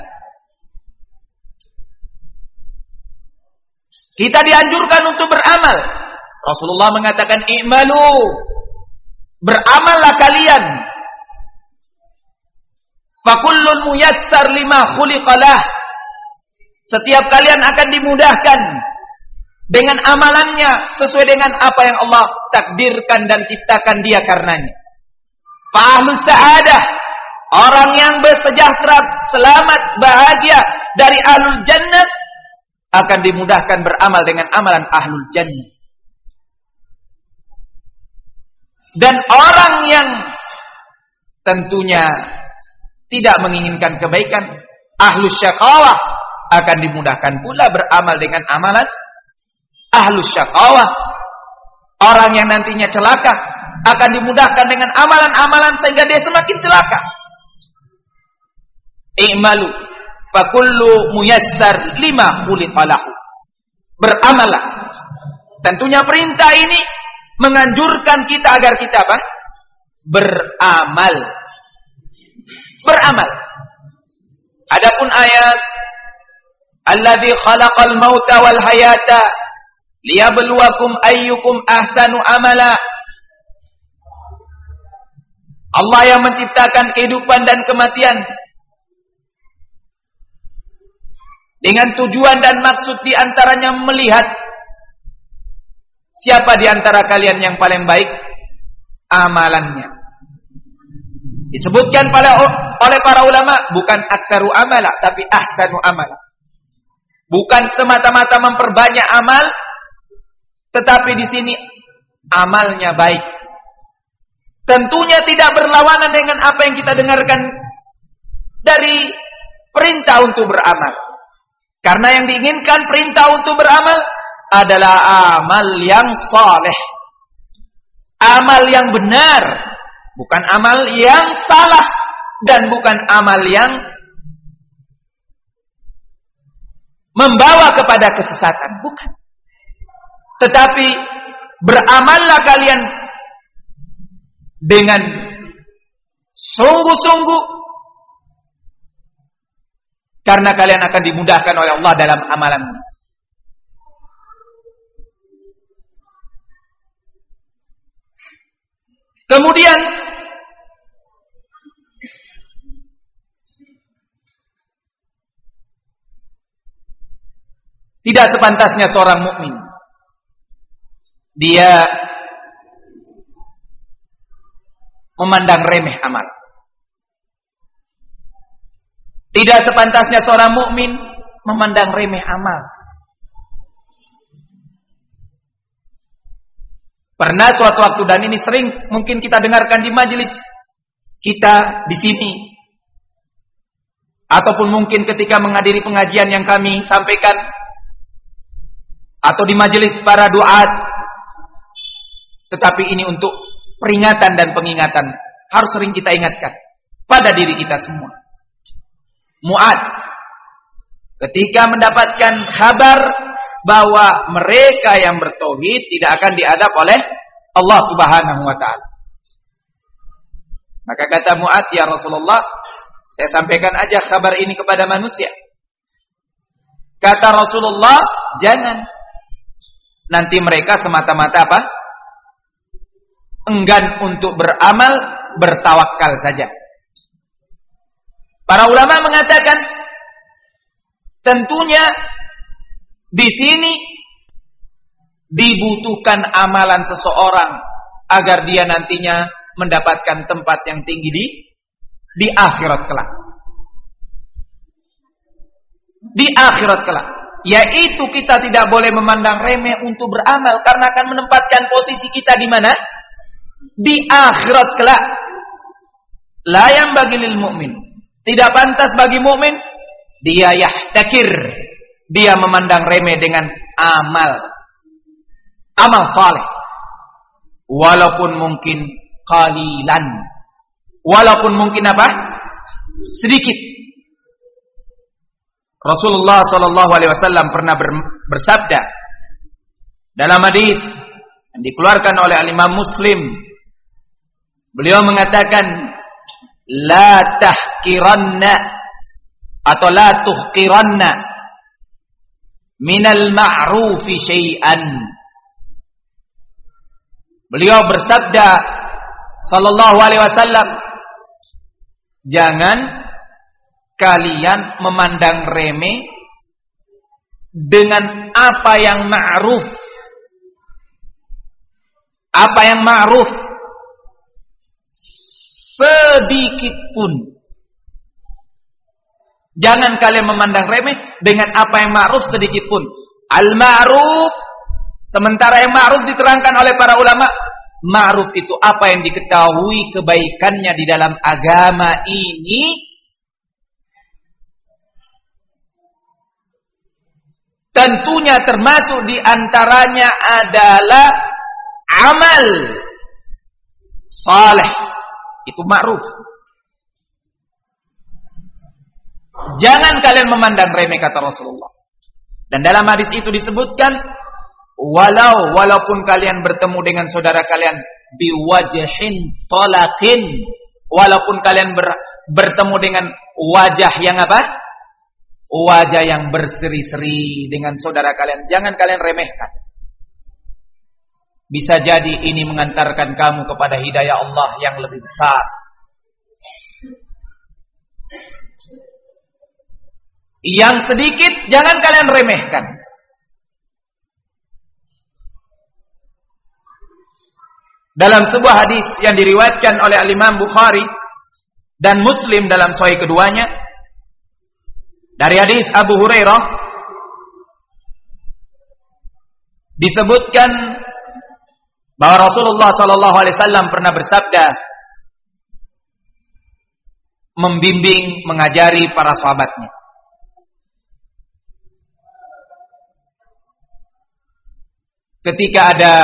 Kita dianjurkan untuk beramal. Rasulullah mengatakan, "I'malu." Beramallah kalian. Fakullun muyassar lima khuliqalah. Setiap kalian akan dimudahkan dengan amalannya sesuai dengan apa yang Allah takdirkan dan ciptakan dia karenanya. Fa'ahlus sa'adah, orang yang bersejahtera, selamat, bahagia dari ahlul jannah, akan dimudahkan beramal dengan amalan ahlul jannah. Dan orang yang tentunya tidak menginginkan kebaikan, ahlus syaqawah, akan dimudahkan pula beramal dengan amalan ahlus syaqawah. Orang yang nantinya celaka akan dimudahkan dengan amalan-amalan sehingga dia semakin celaka. I'malu fakullu muyassar lima khuliqalahu. Beramallah. Tentunya perintah ini menganjurkan kita agar kita apa? Beramal. Beramal. Adapun ayat alladzi khalaqal mauta wal hayata liyabluwakum ayyukum ahsanu amala. Allah yang menciptakan kehidupan dan kematian dengan tujuan dan maksud diantaranya melihat siapa diantara kalian yang paling baik amalannya. Disebutkan oleh para ulama bukan aktsaru amala tapi ahsanu amala. Bukan semata-mata memperbanyak amal, tetapi di sini amalnya baik. Tentunya tidak berlawanan dengan apa yang kita dengarkan dari perintah untuk beramal. Karena yang diinginkan perintah untuk beramal adalah amal yang saleh. Amal yang benar, bukan amal yang salah dan bukan amal yang membawa kepada kesesatan, bukan. Tetapi beramallah kalian dengan sungguh-sungguh, karena kalian akan dimudahkan oleh Allah dalam amalanmu. Kemudian tidak sepantasnya seorang mukmin dia memandang remeh amal. Tidak sepantasnya seorang mukmin memandang remeh amal. Pernah suatu waktu, dan ini sering mungkin kita dengarkan di majelis kita di sini, ataupun mungkin ketika menghadiri pengajian yang kami sampaikan, atau di majelis para duat. Tetapi ini untuk peringatan dan pengingatan, harus sering kita ingatkan pada diri kita semua. Mu'ad ketika mendapatkan kabar bahwa mereka yang bertauhid tidak akan diadab oleh Allah Subhanahu wa taala, maka kata Mu'ad, "Ya Rasulullah, saya sampaikan aja kabar ini kepada manusia." Kata Rasulullah, "Jangan. Nanti mereka semata-mata apa? Enggan untuk beramal, bertawakal saja." Para ulama mengatakan, tentunya di sini dibutuhkan amalan seseorang agar dia nantinya mendapatkan tempat yang tinggi di akhirat kelak. Di akhirat kelak, yaitu kita tidak boleh memandang remeh untuk beramal karena akan menempatkan posisi kita di mana? Di akhirat kelak. La yanbaghi lil mu'min Tidak pantas bagi mukmin dia yahtakir, dia memandang remeh dengan amal saleh, walaupun mungkin qalilan, walaupun mungkin apa? Sedikit. Rasulullah sallallahu alaihi wasallam pernah bersabda dalam hadis yang dikeluarkan oleh Imam Muslim. Beliau mengatakan, la tahqiranna atau la tuhqiranna minal ma'rufi syai'an. Beliau bersabda sallallahu alaihi wasallam, jangan kalian memandang remeh dengan apa yang ma'ruf. Apa yang ma'ruf sedikit pun. Jangan kalian memandang remeh dengan apa yang ma'ruf sedikit pun. Al-ma'ruf, sementara yang ma'ruf diterangkan oleh para ulama, ma'ruf itu apa yang diketahui kebaikannya di dalam agama ini, tentunya termasuk di antaranya adalah amal saleh. Itu ma'ruf. Jangan kalian memandang remeh, kata Rasulullah. Dan dalam hadis itu disebutkan, walaupun kalian bertemu dengan saudara kalian biwajhin talaqin, walaupun kalian bertemu dengan wajah yang apa? Wajah yang berseri-seri dengan saudara kalian, jangan kalian remehkan. Bisa jadi ini mengantarkan kamu kepada hidayah Allah yang lebih besar. Yang sedikit jangan kalian remehkan. Dalam sebuah hadis yang diriwayatkan oleh Imam Bukhari dan Muslim dalam sahih keduanya, dari hadis Abu Hurairah disebutkan bahwa Rasulullah sallallahu alaihi wasallam pernah bersabda, membimbing, mengajari para sahabatnya. Ketika ada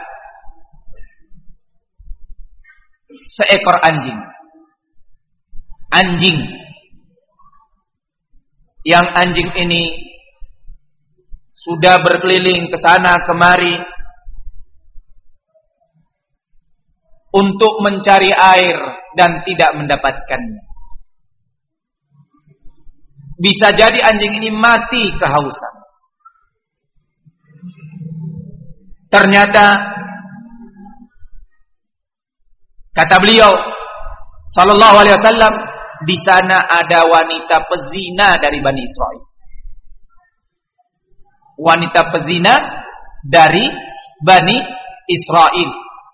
seekor anjing yang anjing ini sudah berkeliling ke sana kemari untuk mencari air dan tidak mendapatkannya. Bisa jadi anjing ini mati kehausan. Ternyata kata beliau sallallahu alaihi wasallam, di sana ada wanita pezina dari Bani Israel. Wanita pezina dari Bani Israel.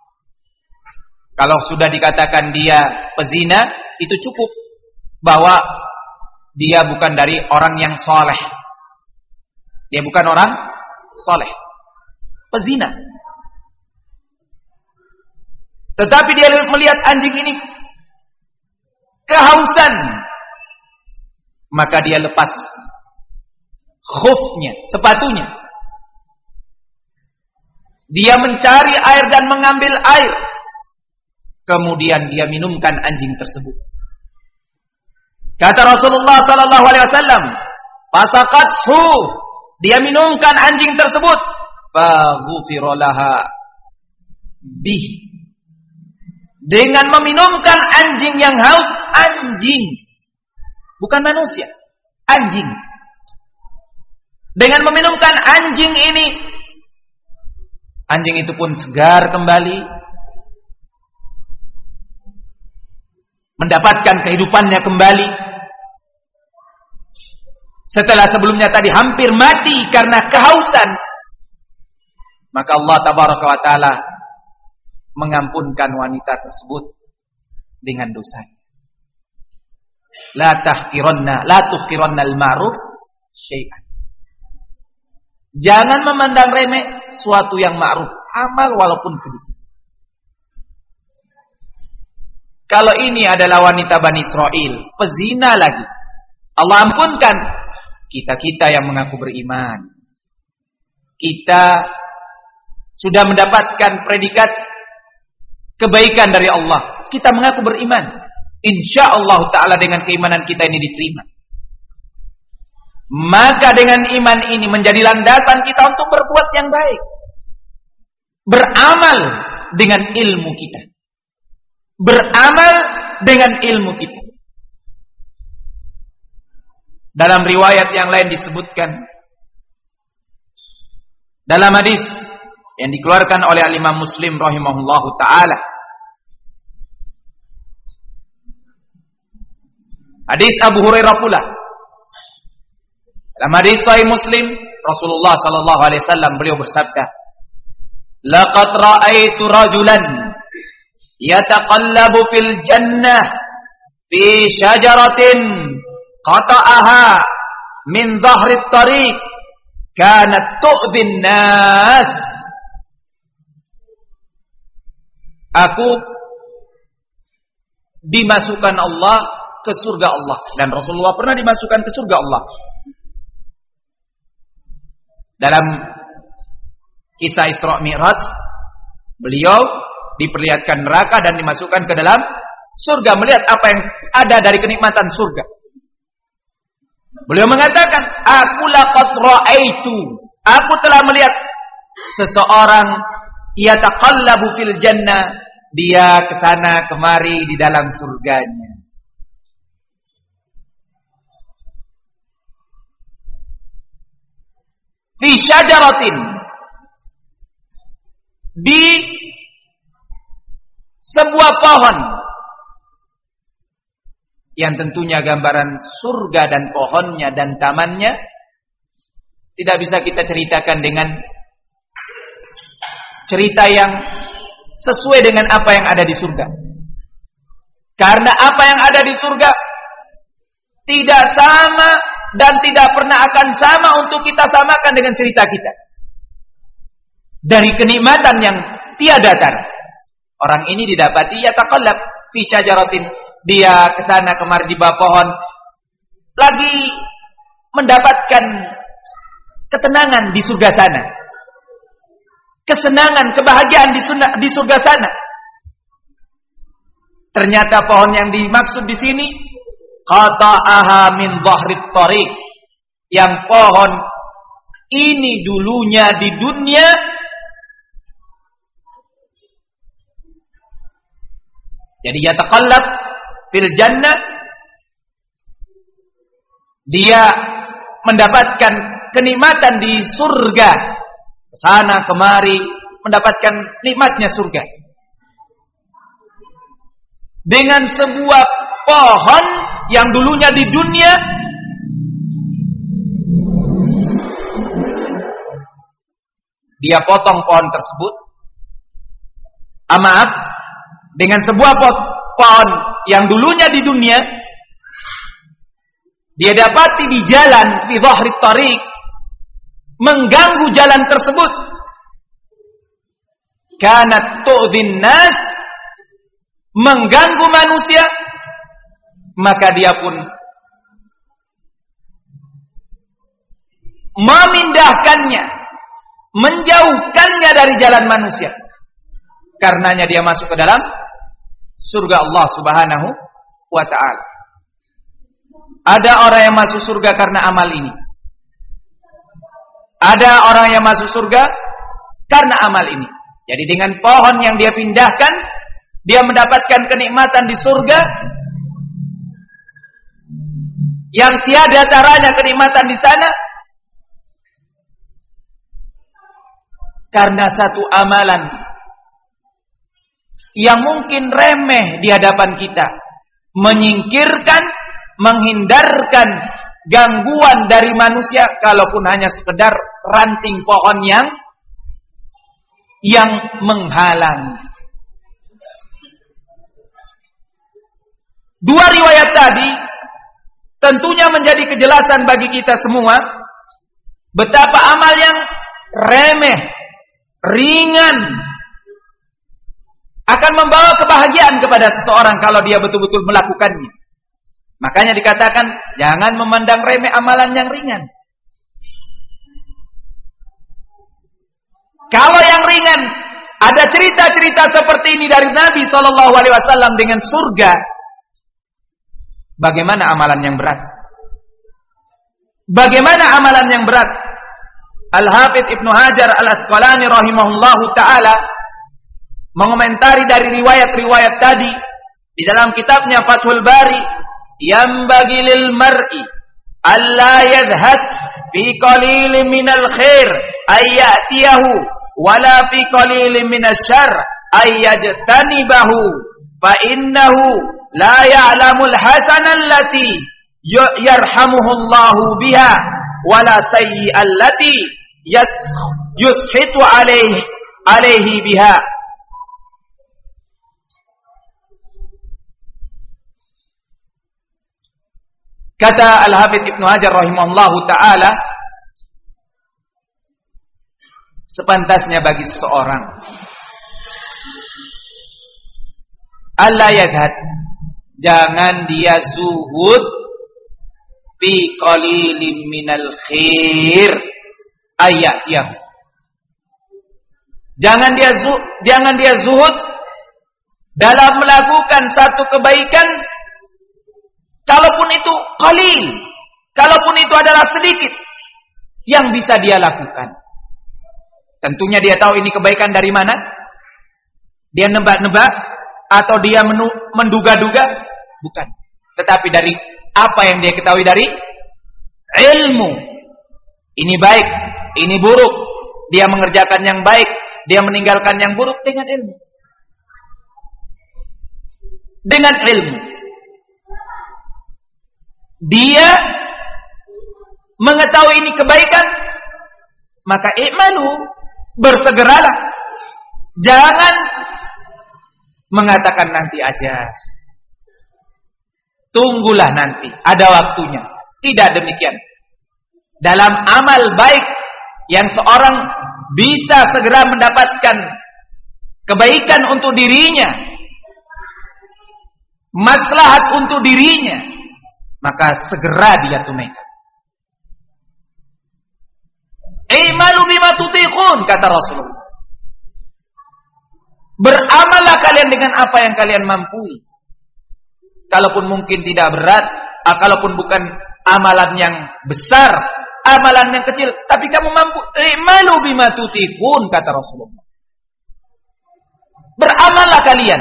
Kalau sudah dikatakan dia pezina, itu cukup bahwa dia bukan dari orang yang soleh. Dia bukan orang soleh, pezina. Tetapi dia melihat anjing ini kehausan, maka dia lepas khufnya, sepatunya. Dia mencari air dan mengambil air. Kemudian dia minumkan anjing tersebut. Kata Rasulullah sallallahu alaihi wasallam, "Fasaqathu." Dia minumkan anjing tersebut. Fa ghufira laha bih. Dengan meminumkan anjing yang haus, anjing, bukan manusia, anjing. Dengan meminumkan anjing ini, anjing itu pun segar kembali, mendapatkan kehidupannya kembali. Setelah sebelumnya tadi hampir mati karena kehausan, maka Allah tabaraka wa taala mengampunkan wanita tersebut dengan dosanya. La tuhqiranna al-ma'ruf syai'an. Jangan memandang remeh suatu yang ma'ruf, amal walaupun sedikit. Kalau ini adalah wanita Bani Israel, pezina lagi, Allah ampunkan. Kita yang mengaku beriman, kita sudah mendapatkan predikat kebaikan dari Allah, kita mengaku beriman, insya Allah Ta'ala dengan keimanan kita ini diterima. Maka dengan iman ini menjadi landasan kita untuk berbuat yang baik, beramal dengan ilmu kita, beramal dengan ilmu kita. Dalam riwayat yang lain disebutkan, dalam hadis yang dikeluarkan oleh Imam Muslim rahimahullahu ta'ala, hadis Abu Hurairah pula, dalam hadis Sahih Muslim, Rasulullah sallallahu alaihi wasallam beliau bersabda, laqad ra'aitu rajulan yataqallabu fil jannah fi syajaratin qata'aha min dhahri at-tariq kanat tu'dhin nas. Aku dimasukkan Allah ke surga Allah, dan Rasulullah pernah dimasukkan ke surga Allah. Dalam kisah Isra Mi'raj, beliau diperlihatkan neraka dan dimasukkan ke dalam surga, melihat apa yang ada dari kenikmatan surga. Beliau mengatakan, aku laqad ra'aitu, aku telah melihat seseorang yataqallabu fil jannah, dia kesana kemari di dalam surganya. Fi syajaratin, di sebuah pohon, yang tentunya gambaran surga dan pohonnya dan tamannya tidak bisa kita ceritakan dengan cerita yang sesuai dengan apa yang ada di surga. Karena apa yang ada di surga tidak sama dan tidak pernah akan sama untuk kita samakan dengan cerita kita. Dari kenikmatan yang tiada tara, orang ini didapati yataqallab fi syajaratin, dia kesana kemari di bawah pohon, lagi mendapatkan ketenangan di surga sana, kesenangan, kebahagiaan di surga sana. Ternyata pohon yang dimaksud di sini qata'aha min dhahrit tariq, yang pohon ini dulunya di dunia jadi yataqallab fil jannah, dia mendapatkan kenikmatan di surga, sana kemari mendapatkan nikmatnya surga dengan sebuah pohon yang dulunya di dunia dia potong pohon tersebut. Maaf, dengan sebuah pohon yang dulunya di dunia dia dapati di jalan fi dhahri tariq, mengganggu jalan tersebut, kanat tu'dhin nas, mengganggu manusia, maka dia pun memindahkannya, menjauhkannya dari jalan manusia. Karenanya dia masuk ke dalam surga Allah Subhanahu wa ta'ala. Ada orang yang masuk surga karena amal ini. Ada orang yang masuk surga karena amal ini. Jadi dengan pohon yang dia pindahkan, dia mendapatkan kenikmatan di surga yang tiada taranya kenikmatan di sana, karena satu amalan yang mungkin remeh di hadapan kita, menyingkirkan, menghindarkan gangguan dari manusia, kalaupun hanya sekedar ranting pohon yang menghalang. Dua riwayat tadi tentunya menjadi kejelasan bagi kita semua betapa amal yang remeh, ringan, akan membawa kebahagiaan kepada seseorang kalau dia betul-betul melakukannya. Makanya dikatakan jangan memandang remeh amalan yang ringan. Kalau yang ringan, ada cerita-cerita seperti ini dari Nabi SAW dengan surga. Bagaimana amalan yang berat? Bagaimana amalan yang berat? Al-Hafidz Ibnu Hajar Al-Asqalani rahimahullahu ta'ala mengomentari dari riwayat-riwayat tadi di dalam kitabnya Fathul Bari, yambagi lil mar'i alla yadhhad fi qalilin minal khair ayyatiyahu wala fi qalilin minasy syarr ayyajtanibahu fa innahu la ya'lamul hasanallati yarhamuhullahu biha wala sayyi'allati yushitu alaihi biha. Kata Al-Hafidz Ibnu Hajar rahimahullahu ta'ala, sepantasnya bagi seseorang alla yadhad, jangan dia zuhud fi qalilin minal khair ayatiyah. Jangan dia zuhud dalam melakukan satu kebaikan, kalaupun itu qalil, kalaupun itu adalah sedikit yang bisa dia lakukan. Tentunya dia tahu ini kebaikan dari mana? Dia nebak-nebak atau dia menduga-duga? Bukan. Tetapi dari apa yang dia ketahui dari ilmu. Ini baik, ini buruk. Dia mengerjakan yang baik, dia meninggalkan yang buruk dengan ilmu. Dengan ilmu. Dia mengetahui ini kebaikan, maka i'malu, bersegeralah. Jangan mengatakan nanti aja, tunggulah nanti, ada waktunya. Tidak demikian. Dalam amal baik yang seorang bisa segera mendapatkan kebaikan untuk dirinya, maslahat untuk dirinya, maka segera dia tunaikan. I'malu bima tutiqun, kata Rasulullah. Beramallah kalian dengan apa yang kalian mampu. Kalaupun mungkin tidak berat, kalaupun bukan amalan yang besar, amalan yang kecil, tapi kamu mampu. I'malu bima tutiqun, kata Rasulullah. Beramallah kalian.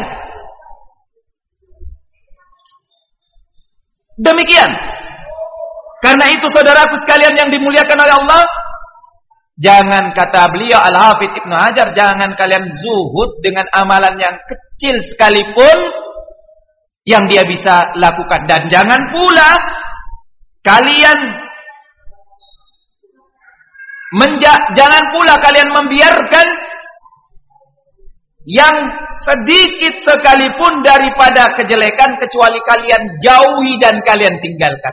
Demikian. Karena itu saudaraku sekalian yang dimuliakan oleh Allah, jangan, kata beliau Al-Hafidz Ibnu Hajar, jangan kalian zuhud dengan amalan yang kecil sekalipun yang dia bisa lakukan. Dan jangan pula kalian membiarkan yang sedikit sekalipun daripada kejelekan kecuali kalian jauhi dan kalian tinggalkan.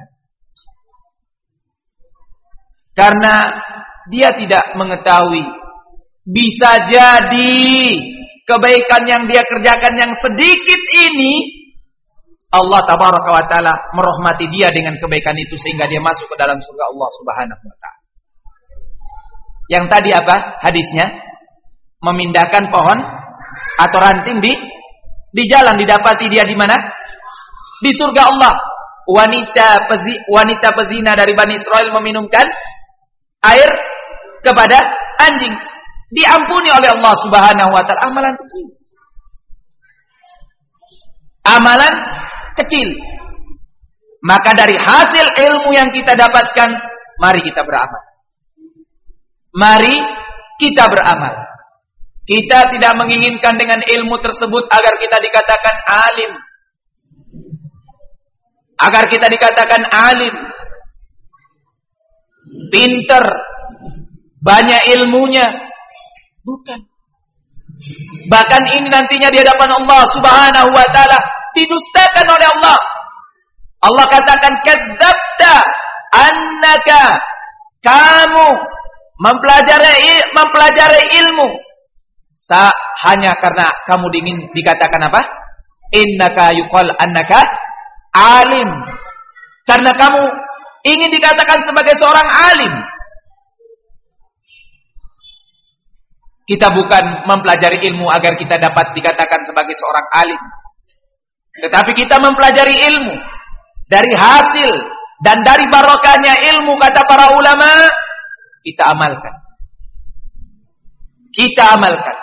Karena dia tidak mengetahui, bisa jadi kebaikan yang dia kerjakan yang sedikit ini, Allah tabaraka wa ta'ala merahmati dia dengan kebaikan itu sehingga dia masuk ke dalam surga Allah subhanahu wa ta'ala. Yang tadi apa hadisnya? Memindahkan pohon atau ranting di jalan, didapati dia di mana? Di surga Allah. Wanita pezina dari Bani Israel meminumkan air kepada anjing, diampuni oleh Allah subhanahu wa ta'ala. Amalan kecil, amalan kecil. Maka dari hasil ilmu yang kita dapatkan, mari kita beramal. Mari kita beramal. Kita tidak menginginkan dengan ilmu tersebut agar kita dikatakan alim, agar kita dikatakan alim, pinter, banyak ilmunya. Bukan. Bahkan ini nantinya di hadapan Allah subhanahu wa ta'ala didustakan oleh Allah. Allah katakan, kadzabta annaka, kamu mempelajari ilmu hanya karena kamu ingin dikatakan apa? Innaka yuqal annaka alim. Karena kamu ingin dikatakan sebagai seorang alim. Kita bukan mempelajari ilmu agar kita dapat dikatakan sebagai seorang alim. Tetapi kita mempelajari ilmu dari hasil dan dari barokahnya ilmu, kata para ulama, kita amalkan. Kita amalkan.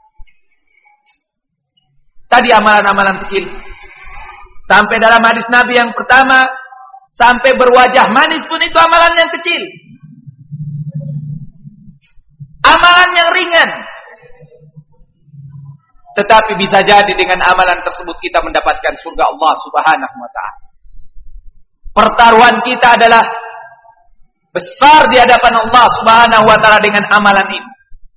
Tadi amalan-amalan kecil. Sampai dalam hadis Nabi yang pertama, sampai berwajah manis pun itu amalan yang kecil. Amalan yang ringan. Tetapi bisa jadi dengan amalan tersebut kita mendapatkan surga Allah Subhanahu wa ta'ala. Pertaruhan kita adalah besar di hadapan Allah Subhanahu wa ta'ala dengan amalan ini.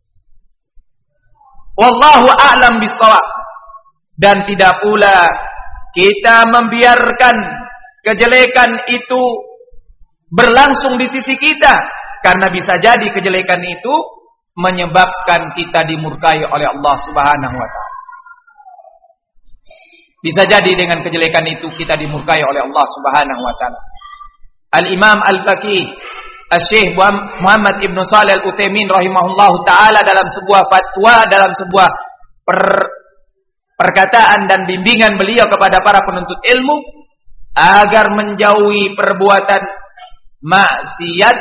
Wallahu a'lam bis-shawab. Dan tidak pula kita membiarkan kejelekan itu berlangsung di sisi kita, karena bisa jadi kejelekan itu menyebabkan kita dimurkai oleh Allah Subhanahu wa ta'ala. Bisa jadi dengan kejelekan itu kita dimurkai oleh Allah Subhanahu wa ta'ala. Al-Imam Al-Faqih Al-Syekh Muhammad Ibn Shalih Al-Utsaimin rahimahullahu ta'ala dalam sebuah fatwa, dalam sebuah perkataan dan bimbingan beliau kepada para penuntut ilmu agar menjauhi perbuatan maksiat.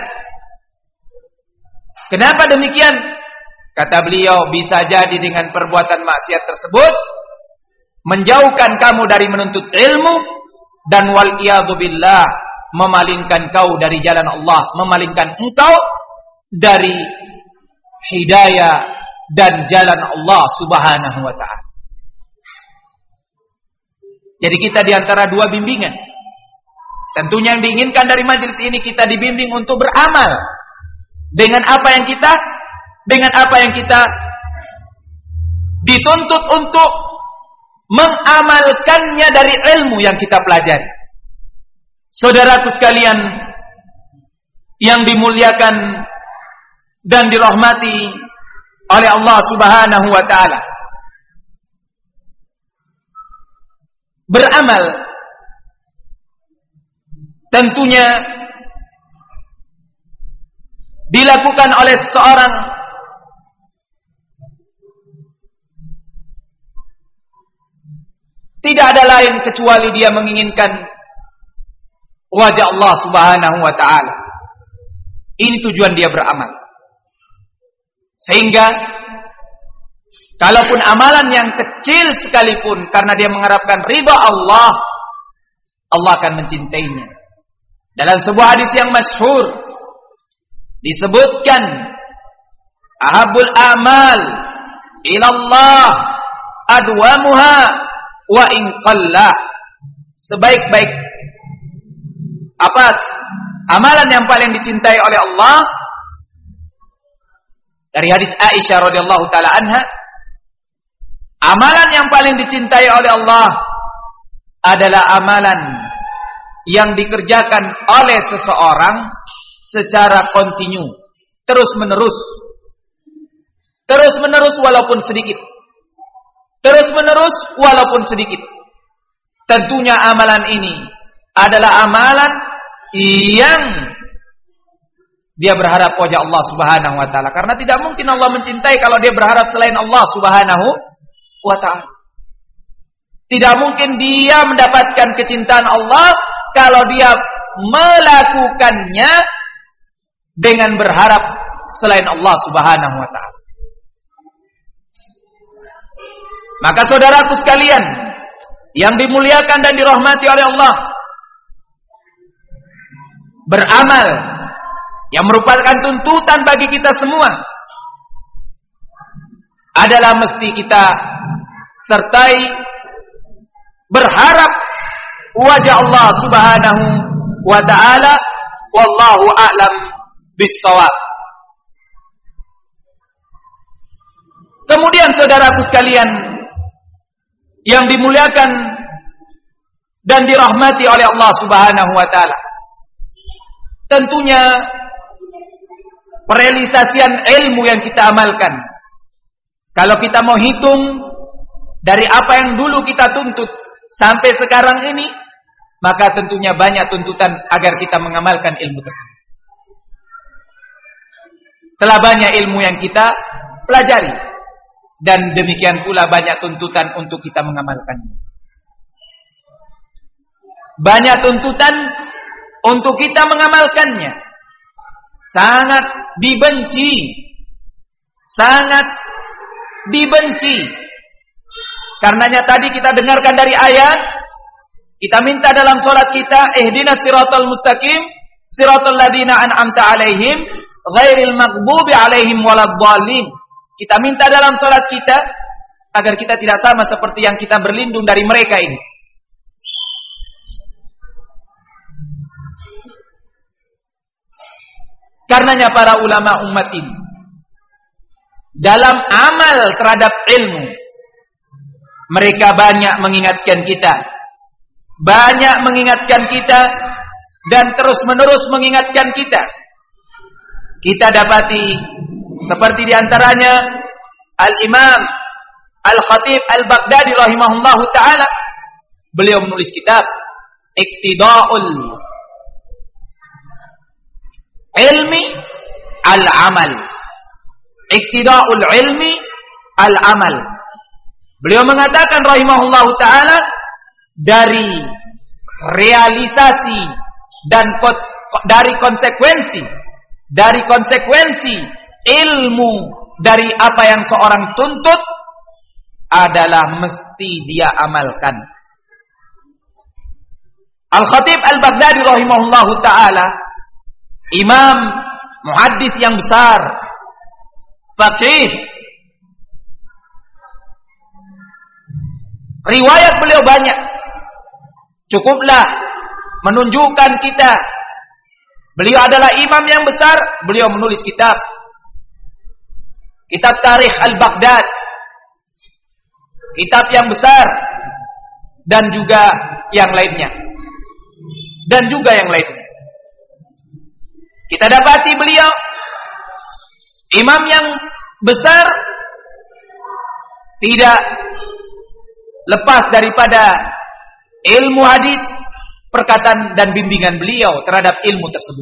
Kenapa demikian? Kata beliau, bisa jadi dengan perbuatan maksiat tersebut menjauhkan kamu dari menuntut ilmu, dan wal iyadu billah, memalingkan kau dari jalan Allah, memalingkan engkau dari hidayah dan jalan Allah Subhanahu wa ta'ala. Jadi kita di antara dua bimbingan. Tentunya yang diinginkan dari majelis ini, kita dibimbing untuk beramal dengan apa yang kita dituntut untuk mengamalkannya dari ilmu yang kita pelajari. Saudaraku sekalian yang dimuliakan dan dirahmati oleh Allah Subhanahu wa ta'ala, beramal tentunya dilakukan oleh seorang tidak ada lain kecuali dia menginginkan wajah Allah Subhanahu wa ta'ala. Ini tujuan dia beramal. Sehingga kalaupun amalan yang kecil sekalipun, karena dia mengharapkan ridha Allah, Allah akan mencintainya. Dalam sebuah hadis yang masyhur disebutkan, ahabul amal ilallah adwamuha wa in qalla. Sebaik-baik amalan yang paling dicintai oleh Allah, dari hadis Aisyah radhiyallahu taala anha, amalan yang paling dicintai oleh Allah adalah amalan yang dikerjakan oleh seseorang secara kontinu, terus menerus walaupun sedikit, Tentunya amalan ini adalah amalan yang dia berharap wajah Allah Subhanahu wa ta'ala, karena tidak mungkin Allah mencintai kalau dia berharap selain Allah Subhanahu wa ta'ala. Tidak mungkin dia mendapatkan kecintaan Allah kalau dia melakukannya dengan berharap selain Allah Subhanahu wa ta'ala. Maka saudaraku sekalian yang dimuliakan dan dirahmati oleh Allah, beramal yang merupakan tuntutan bagi kita semua adalah mesti kita sertai berharap wajah Allah Subhanahu wa ta'ala. Wallahu a'lam bis-shawab. Kemudian saudaraku sekalian yang dimuliakan dan dirahmati oleh Allah Subhanahu wa ta'ala, tentunya perealisasian ilmu yang kita amalkan Kalau kita mau hitung dari apa yang dulu kita tuntut sampai sekarang ini, maka tentunya banyak tuntutan agar kita mengamalkan ilmu tersebut. Telah banyak ilmu yang kita pelajari, dan demikian pula banyak tuntutan untuk kita mengamalkannya. Banyak tuntutan untuk kita mengamalkannya. Sangat dibenci. Sangat dibenci. Karenanya tadi kita dengarkan dari ayat, kita minta dalam sholat kita, ihdinas siratal mustaqim, siratal ladzina an'amta alaihim, ghairil maghdubi alaihim waladdallin. Kita minta dalam sholat kita agar kita tidak sama seperti yang kita berlindung dari mereka ini. Karenanya para ulama umat ini dalam amal terhadap ilmu, mereka banyak mengingatkan kita, dan terus-menerus mengingatkan kita. Kita dapati seperti diantaranya Al-Imam Al-Khatib Al-Baghdadi rahimahullahu ta'ala. Beliau menulis kitab Iqtida'ul Ilmi Al-Amal. Iqtida'ul Ilmi Al-Amal. Beliau mengatakan rahimahullahu ta'ala, dari realisasi dan dari konsekuensi ilmu dari apa yang seorang tuntut adalah mesti dia amalkan. Al-Khatib Al-Baghdadi rahimahullahu ta'ala, imam muhaddis yang besar, faqih, riwayat beliau banyak, cukuplah menunjukkan kita beliau adalah imam yang besar. Beliau menulis kitab Tarikh Al-Baghdad, kitab yang besar, dan juga yang lainnya. Kita dapati beliau imam yang besar, tidak lepas daripada ilmu hadis, perkataan dan bimbingan beliau terhadap ilmu tersebut.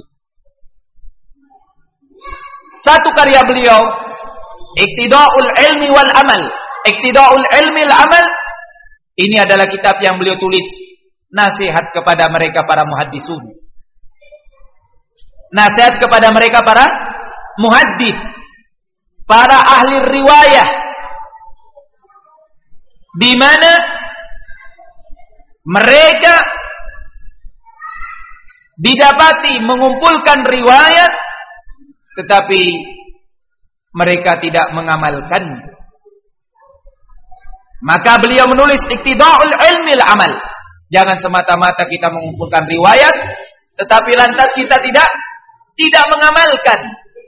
Satu karya beliau, Iqtida'ul Ilmi wal Amal. Iqtida'ul Ilmi wal Amal, ini adalah kitab yang beliau tulis nasihat kepada mereka para muhaddisun. Nasihat kepada mereka para muhaddis, para ahli riwayah, di mana mereka didapati mengumpulkan riwayat, tetapi mereka tidak mengamalkan. Maka beliau menulis Iqtida'ul Ilmi al-Amal. Jangan semata-mata kita mengumpulkan riwayat, tetapi lantas kita tidak mengamalkan.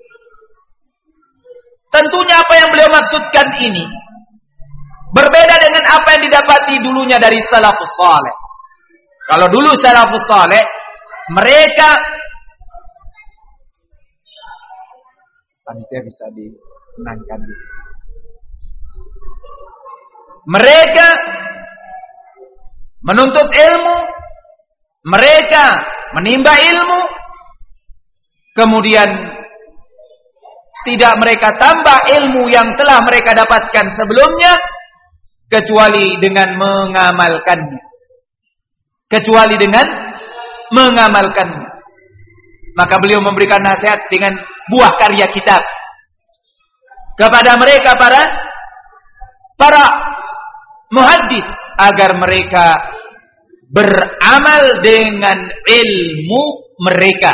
Tentunya apa yang beliau maksudkan ini berbeda dengan apa yang didapati dulunya dari salafus saleh. Kalau dulu salafus saleh, mereka, panitia bisa ditenangkan. Mereka menuntut ilmu, mereka menimba ilmu, kemudian tidak mereka tambah ilmu yang telah mereka dapatkan sebelumnya, kecuali dengan mengamalkannya. Maka beliau memberikan nasihat dengan buah karya kitab kepada mereka para muhaddis, agar mereka beramal dengan ilmu mereka.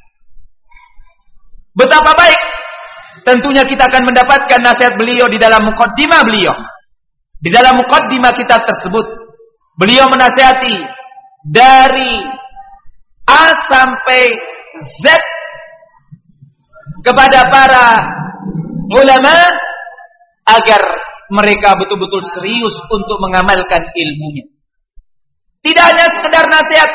Betapa baik tentunya kita akan mendapatkan nasihat beliau di dalam muqaddimah beliau. Di dalam muqaddimah kitab tersebut, beliau menasihati dari A sampai Z kepada para ulama agar mereka betul-betul serius untuk mengamalkan ilmunya. Tidak hanya sekedar nasihat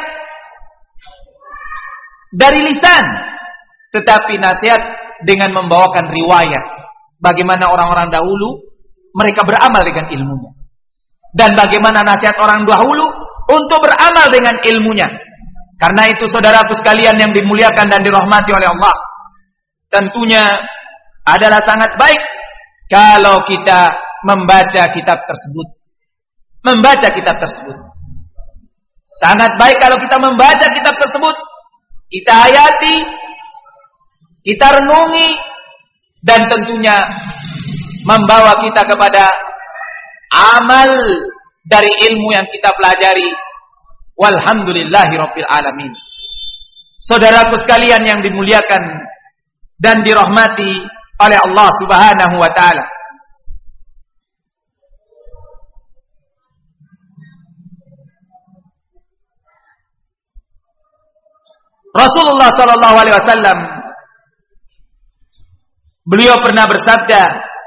dari lisan, tetapi nasihat dengan membawakan riwayat. Bagaimana orang-orang dahulu mereka beramal dengan ilmunya. Dan bagaimana nasihat orang dahulu untuk beramal dengan ilmunya. Karena itu saudaraku sekalian yang dimuliakan dan dirahmati oleh Allah, tentunya adalah sangat baik kalau kita membaca kitab tersebut. Membaca kitab tersebut. Sangat baik kalau kita membaca kitab tersebut, kita hayati, kita renungi, dan tentunya membawa kita kepada amal dari ilmu yang kita pelajari. Walhamdulillahirabbil alamin. Saudaraku sekalian yang dimuliakan dan dirahmati oleh Allah Subhanahu wa taala. Rasulullah sallallahu alaihi wasallam beliau pernah bersabda,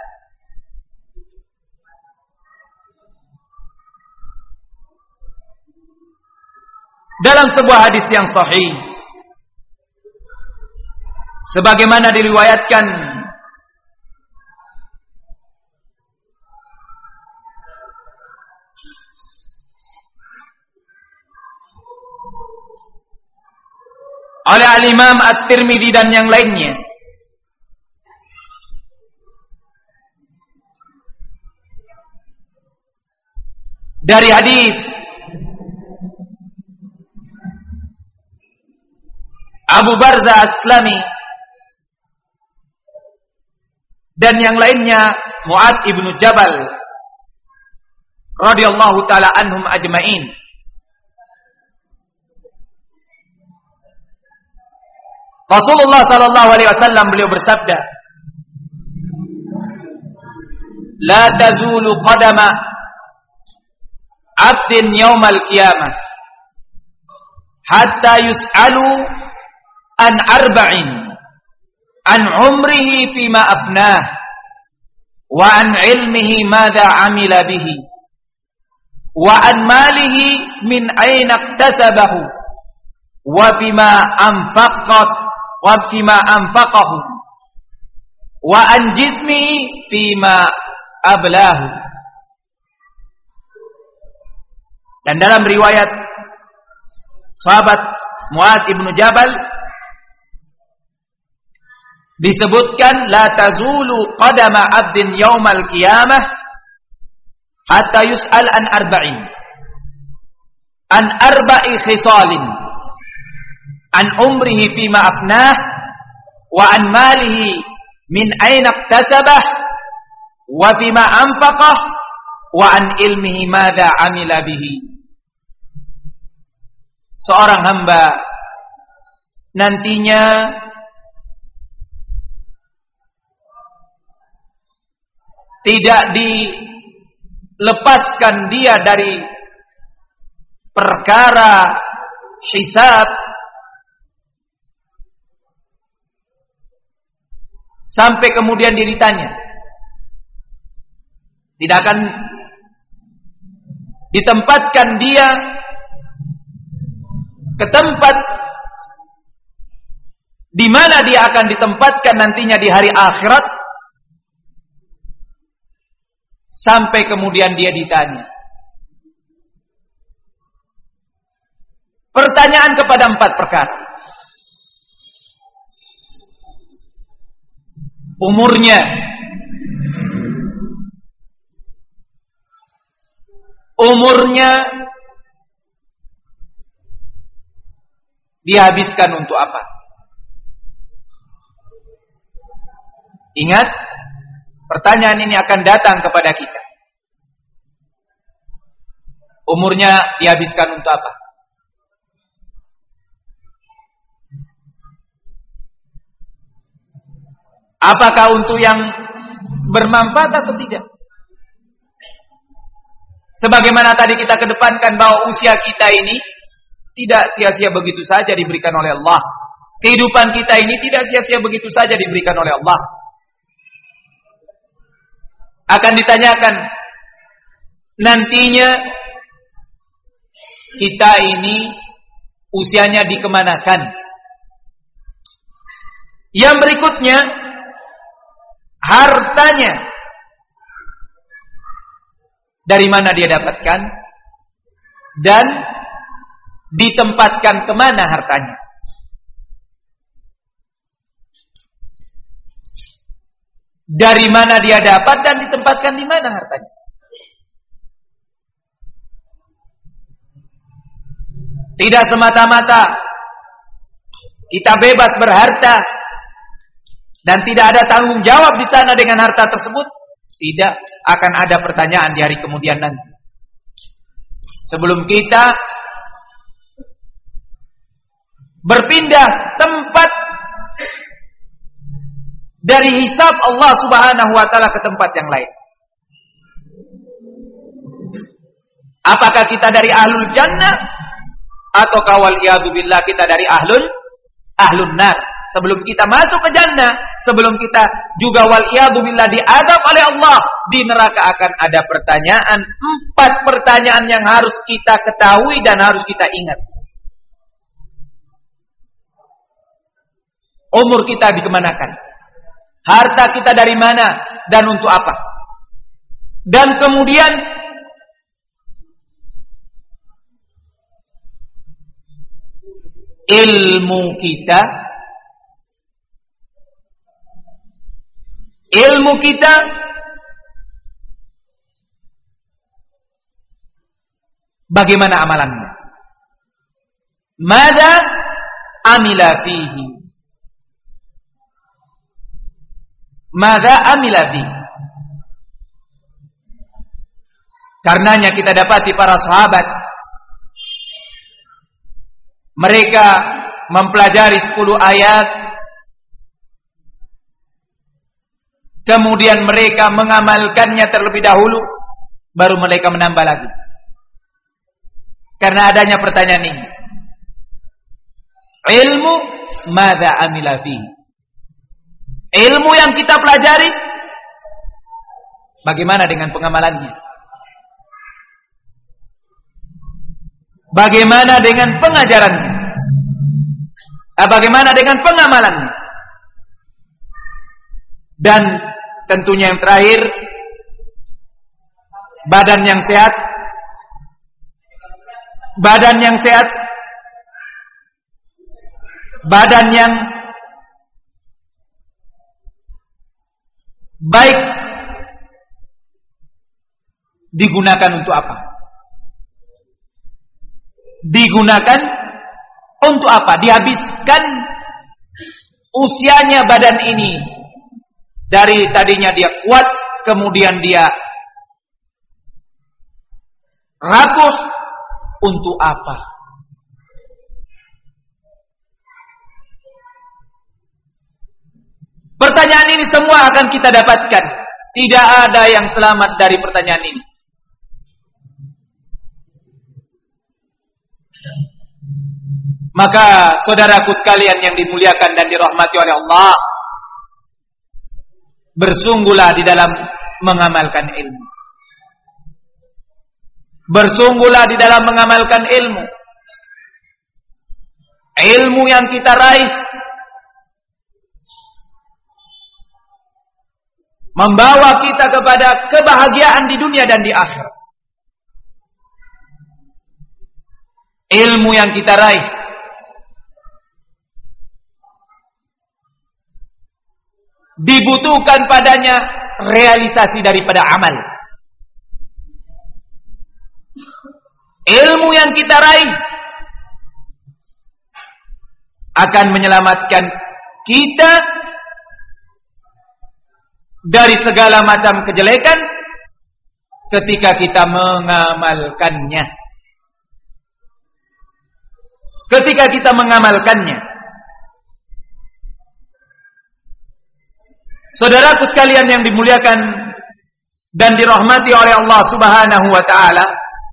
dalam sebuah hadis yang sahih, sebagaimana diriwayatkan oleh Al-Imam At-Tirmidzi dan yang lainnya, dari hadis Abu Barzah Aslami dan yang lainnya, Mu'adz ibnu Jabal radhiyallahu taala anhum ajma'in. Rasulullah sallallahu alaihi wasallam beliau bersabda, la tazulu qadama 'abdin yaumal qiyamah hatta yus'alu an arba'in, an umrihi fima afnah, wa an ilmihi madha amila bihi, wa an malihi min aina iktasabahu, wa fima anfaqahu, wa an jismihi fima ablahu. Dan dalam riwayat sahabat Mu'adz ibnu Jabal disebutkan, la tazulu qadama 'abdin yaumal qiyamah hatta yus'al an arba'in, an arba'i khisalin, an umrihi fima afnah, wa an malihi min aina iktasabah, wa fima anfaqah, wa an ilmihi madza amila bihi. Seorang hamba nantinya tidak dilepaskan dia dari perkara hisab sampai kemudian dia ditanya. Tidak akan ditempatkan dia ke tempat di mana dia akan ditempatkan nantinya di hari akhirat sampai kemudian dia ditanya. Pertanyaan kepada 4 perkara. Umurnya dihabiskan untuk apa? Ingat, pertanyaan ini akan datang kepada kita. Umurnya dihabiskan untuk apa? Apakah untuk yang bermanfaat atau tidak? Sebagaimana tadi kita kedepankan bahwa usia kita ini tidak sia-sia begitu saja diberikan oleh Allah. Kehidupan kita ini tidak sia-sia begitu saja diberikan oleh Allah. Akan ditanyakan nantinya kita ini usianya dikemanakan. Yang berikutnya, hartanya dari mana dia dapatkan, dan ditempatkan kemana hartanya. Dari mana dia dapat dan ditempatkan di mana hartanya. Tidak semata-mata kita bebas berharta dan tidak ada tanggung jawab di sana dengan harta tersebut. Tidak, akan ada pertanyaan di hari kemudian nanti. Sebelum kita berpindah tempat dari hisab Allah Subhanahu wa taala ke tempat yang lain. Apakah kita dari ahlul jannah atau kawal iyadzubillah kita dari ahlun nar? Sebelum kita masuk ke jannah, sebelum kita juga wal iyadzubillah diadab oleh Allah di neraka, akan ada pertanyaan, 4 pertanyaan yang harus kita ketahui dan harus kita ingat. Umur kita dikemanakan? Harta kita dari mana dan untuk apa? Dan kemudian ilmu kita bagaimana amalannya? Mada amila fihi? Mada amila fihi? Karenanya kita dapati para sahabat, mereka mempelajari 10 ayat, kemudian mereka mengamalkannya terlebih dahulu, baru mereka menambah lagi. Karena adanya pertanyaan ini. Ilmu madza amila fihi? Ilmu yang kita pelajari, bagaimana dengan pengamalannya? Bagaimana dengan pengajarannya? Bagaimana dengan pengamalannya? Dan tentunya yang terakhir, badan yang sehat. Badan yang sehat, badan yang baik digunakan untuk apa? Digunakan untuk apa? Dihabiskan usianya badan ini, dari tadinya dia kuat, kemudian dia rapuh, untuk apa? Pertanyaan ini semua akan kita dapatkan. Tidak ada yang selamat dari pertanyaan ini. Maka saudaraku sekalian yang dimuliakan dan dirahmati oleh Allah, bersungguhlah di dalam mengamalkan ilmu. Bersungguhlah di dalam mengamalkan ilmu. Ilmu yang kita raih membawa kita kepada kebahagiaan di dunia dan di akhirat. Ilmu yang kita raih dibutuhkan padanya realisasi daripada amal. Ilmu yang kita raih akan menyelamatkan kita dari segala macam kejelekan ketika kita mengamalkannya. Ketika kita mengamalkannya. Saudaraku sekalian yang dimuliakan dan dirahmati oleh Allah Subhanahu wa taala,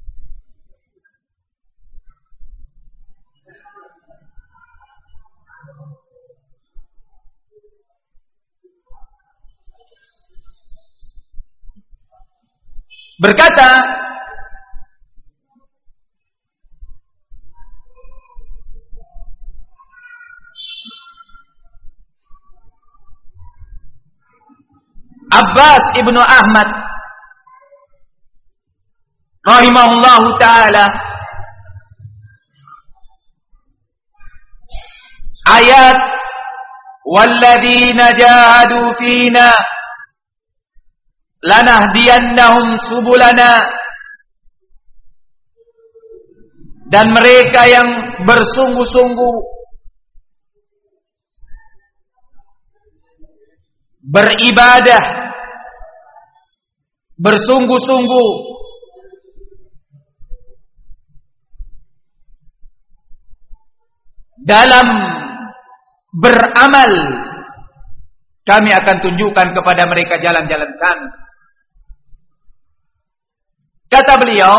berkata Abbas ibnu Ahmad rahimahullahu taala, ayat walladzina jahadu fina lanahdiyannahum subulana, dan mereka yang bersungguh-sungguh beribadah, bersungguh-sungguh dalam beramal, kami akan tunjukkan kepada mereka jalan-jalan kami. Kata beliau,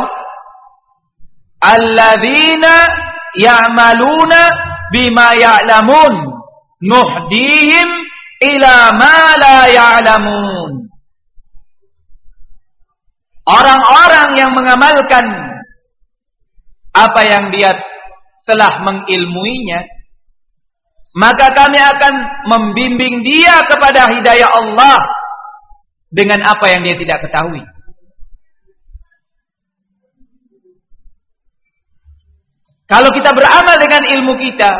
alladzina ya'maluna bima ya'lamun nuhdihim ila ma la ya'lamun. Orang-orang yang mengamalkan apa yang dia telah mengilmuinya, maka kami akan membimbing dia kepada hidayah Allah dengan apa yang dia tidak ketahui. Kalau kita beramal dengan ilmu kita,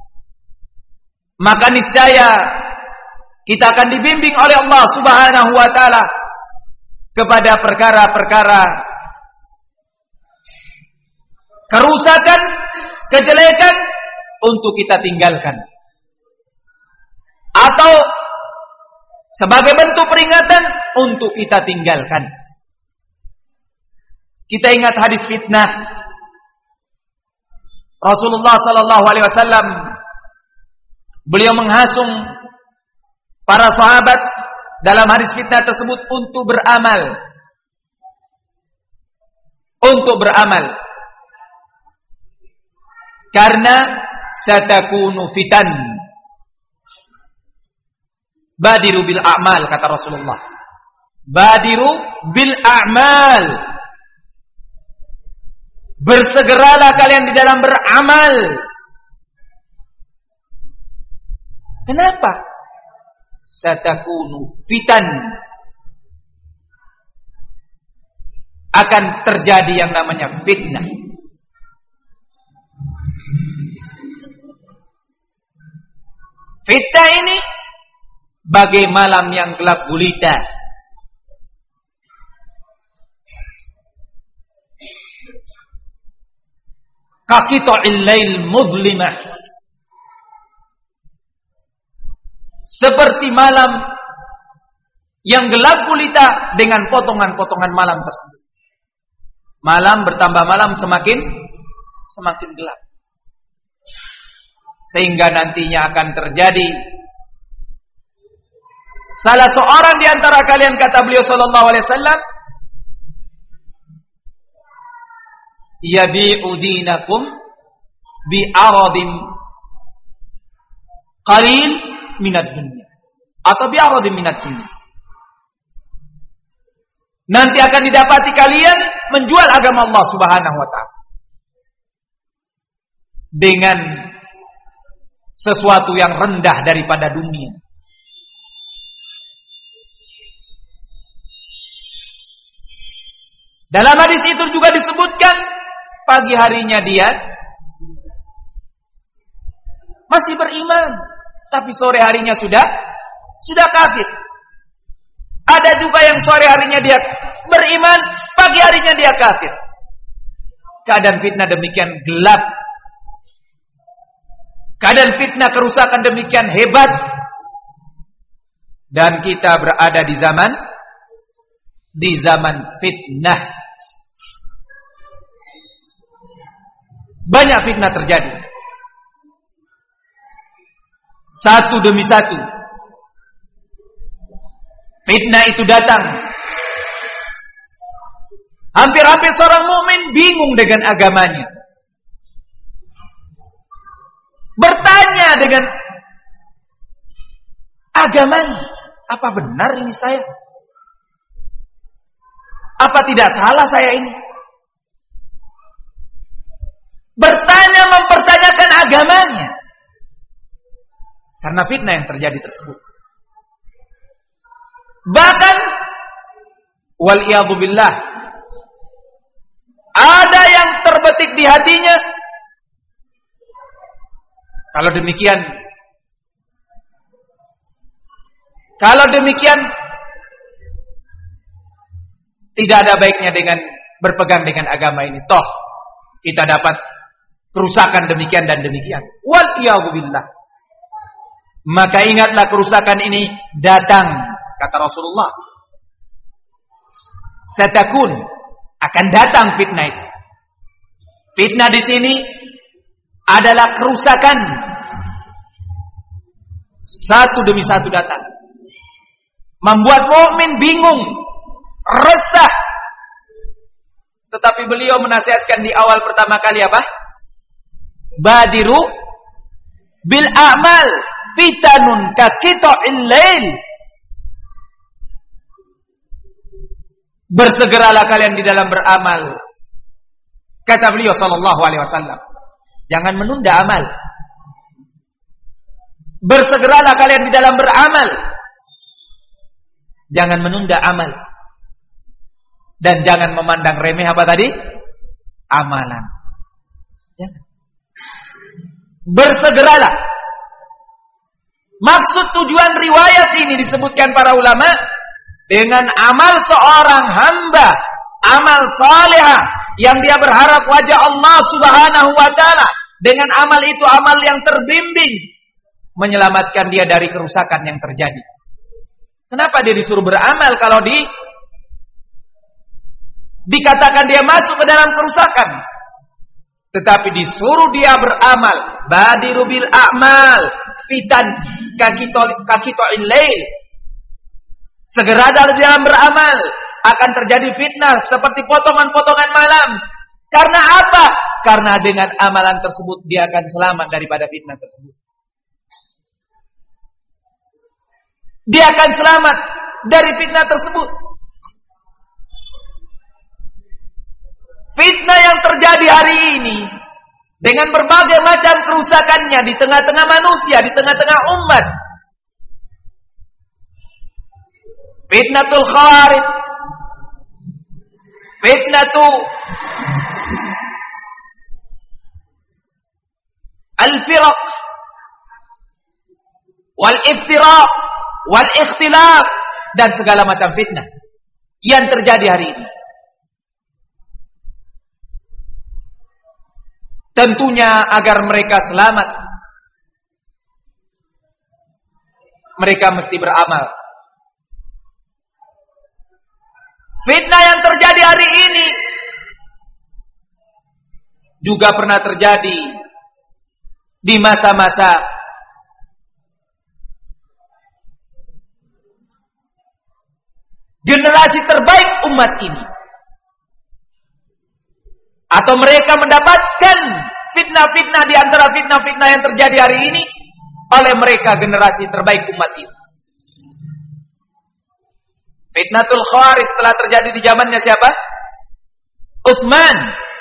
maka niscaya kita akan dibimbing oleh Allah Subhanahu wa taala kepada perkara-perkara kerusakan, kejelekan untuk kita tinggalkan, atau sebagai bentuk peringatan untuk kita tinggalkan. Kita ingat hadis fitnah Rasulullah sallallahu alaihi wasallam, beliau menghasung para sahabat dalam hadis fitnah tersebut untuk beramal. Untuk beramal. Karena satakunu fitan. Badiru bil a'mal, kata Rasulullah. Badiru bil a'mal. Bersegeralah kalian di dalam beramal. Kenapa? Satakunu fitan. Akan terjadi yang namanya fitnah. Fitnah ini bagai malam yang gelap gulita. Kaqita'il lail mudlimah, seperti malam yang gelap gulita dengan potongan-potongan malam tersebut. Malam bertambah malam semakin gelap, sehingga nantinya akan terjadi salah seorang di antara kalian, kata beliau sallallahu alaihi wasallam, yabi'u dinakum bi'aradin qalil minad dunya, atau bi'aradin minad dunya. Nanti akan didapati kalian menjual agama Allah Subhanahu wa ta'ala dengan sesuatu yang rendah daripada dunia. Dalam hadis itu juga disebutkan, pagi harinya dia masih beriman, tapi sore harinya sudah kafir. Ada juga yang sore harinya dia beriman, pagi harinya dia kafir. Keadaan fitnah demikian gelap. Keadaan fitnah kerusakan demikian hebat. Dan kita berada di zaman fitnah. Banyak fitnah terjadi. Satu demi satu fitnah itu datang. Hampir-hampir seorang mukmin bingung dengan agamanya. Bertanya dengan agamanya, apa benar ini saya? Apa tidak salah saya ini? Bertanya, mempertanyakan agamanya. Karena fitnah yang terjadi tersebut. Bahkan wal iyadu billah, ada yang terbetik di hatinya. Kalau demikian tidak ada baiknya dengan berpegang dengan agama ini. Toh kita dapat kerusakan demikian dan demikian. Wal-iyadzubillah. Maka ingatlah kerusakan ini datang, kata Rasulullah. Satakun, akan datang fitnah itu. Fitnah di sini adalah kerusakan satu demi satu datang. Membuat mukmin bingung, resah. Tetapi beliau menasihatkan di awal pertama kali apa? Badiru bil a'mal fitanun kaqita'il lail. Bersegeralah kalian di dalam beramal. Kata beliau sallallahu alaihi wasallam, jangan menunda amal. Bersegeralah kalian di dalam beramal. Jangan menunda amal. Dan jangan memandang remeh apa tadi? Amalan. Jangan. Bersegeralah. Maksud tujuan riwayat ini disebutkan para ulama dengan amal seorang hamba, amal salihah yang dia berharap wajah Allah Subhanahu wa taala. Dengan amal itu amal yang terbimbing menyelamatkan dia dari kerusakan yang terjadi. Kenapa dia disuruh beramal kalau dikatakan dia masuk ke dalam kerusakan? Tetapi disuruh dia beramal. Badiru bil a'mal fitan kaqita'il lail. Segera dalam beramal, akan terjadi fitnah seperti potongan-potongan malam. Karena apa? Karena dengan amalan tersebut dia akan selamat daripada fitnah tersebut. Dia akan selamat dari fitnah tersebut. Fitnah yang terjadi hari ini dengan berbagai macam kerusakannya di tengah-tengah manusia, di tengah-tengah umat. Fitnatul khawarij, fitnatul al-firaq wal iftiraq wal ikhtilaf, dan segala macam fitnah yang terjadi hari ini. Tentunya agar mereka selamat, mereka mesti beramal. Fitnah yang terjadi hari ini juga pernah terjadi di masa-masa generasi terbaik umat ini. Atau mereka mendapatkan fitnah-fitnah di antara fitnah-fitnah yang terjadi hari ini oleh mereka generasi terbaik umat ini. Fitnatul Khawarij telah terjadi di zamannya siapa? Utsman.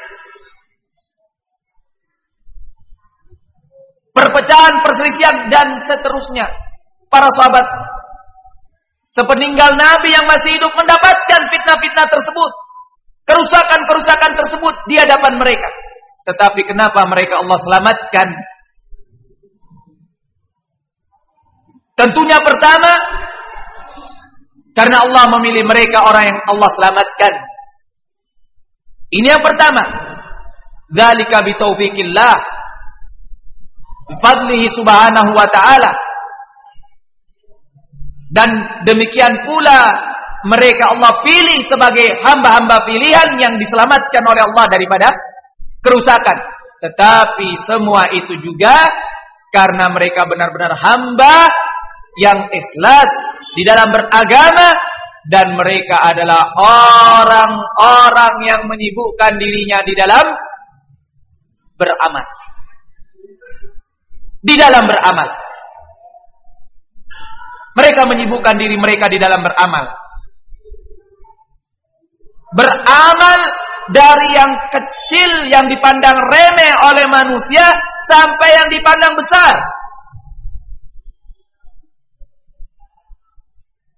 Perpecahan, perselisihan dan seterusnya. Para sahabat sepeninggal Nabi yang masih hidup mendapatkan fitnah-fitnah tersebut. Kerusakan-kerusakan tersebut di hadapan mereka. Tetapi kenapa mereka Allah selamatkan? Tentunya pertama, karena Allah memilih mereka orang yang Allah selamatkan. Ini yang pertama. Dzalika bitaufiqillah, bifadlihi subhanahu wa ta'ala. Dan demikian pula mereka Allah pilih sebagai hamba-hamba pilihan yang diselamatkan oleh Allah daripada kerusakan. Tetapi semua itu juga karena mereka benar-benar hamba yang ikhlas di dalam beragama, dan mereka adalah orang-orang yang menyibukkan dirinya di dalam beramal. Di dalam beramal. Mereka menyibukkan diri mereka di dalam beramal. Beramal dari yang kecil yang dipandang remeh oleh manusia sampai yang dipandang besar.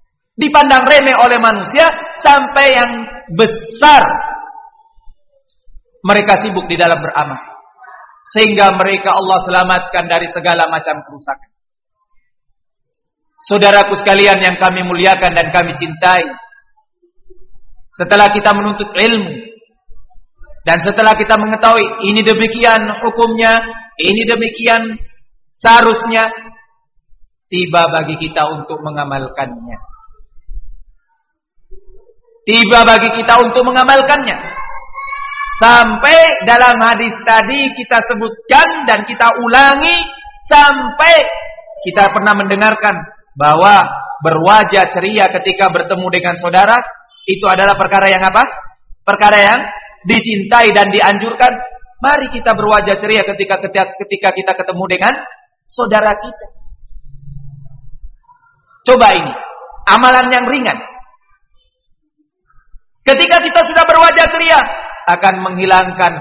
Dipandang remeh oleh manusia sampai yang besar. Mereka sibuk di dalam beramal, sehingga mereka Allah selamatkan dari segala macam kerusakan. Saudaraku sekalian yang kami muliakan dan kami cintai, setelah kita menuntut ilmu, dan setelah kita mengetahui ini demikian hukumnya, ini demikian seharusnya, tiba bagi kita untuk mengamalkannya. Tiba bagi kita untuk mengamalkannya. Sampai dalam hadis tadi kita sebutkan dan kita ulangi, sampai kita pernah mendengarkan bahwa berwajah ceria ketika bertemu dengan saudara itu adalah perkara yang apa? Perkara yang dicintai dan dianjurkan. Mari kita berwajah ceria ketika kita ketemu dengan saudara kita. Coba ini amalan yang ringan. Ketika kita sudah berwajah ceria, akan menghilangkan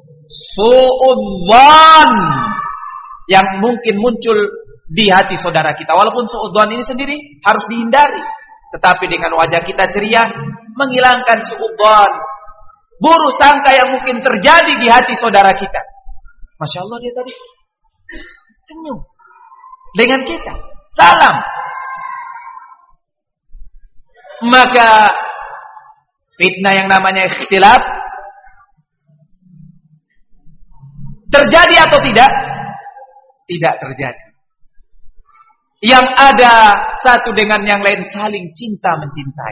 suudzon yang mungkin muncul di hati saudara kita. Walaupun suudzon ini sendiri harus dihindari, tetapi dengan wajah kita ceria, menghilangkan suudzon, buruk sangka yang mungkin terjadi di hati saudara kita. Masya Allah, dia tadi senyum dengan kita, salam. Maka fitnah yang namanya ikhtilaf terjadi atau tidak? Tidak terjadi. Yang ada satu dengan yang lain saling cinta mencintai.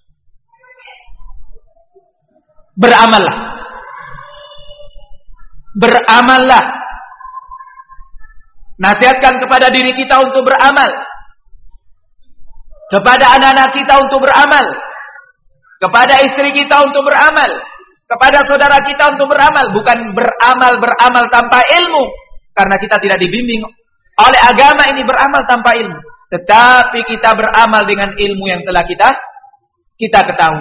Beramallah. Beramallah. Nasihatkan kepada diri kita untuk beramal. Kepada anak-anak kita untuk beramal. Kepada istri kita untuk beramal. Kepada saudara kita untuk beramal. Bukan beramal tanpa ilmu. Karena kita tidak dibimbing oleh agama ini beramal tanpa ilmu. Tetapi kita beramal dengan ilmu yang telah kita ketahui.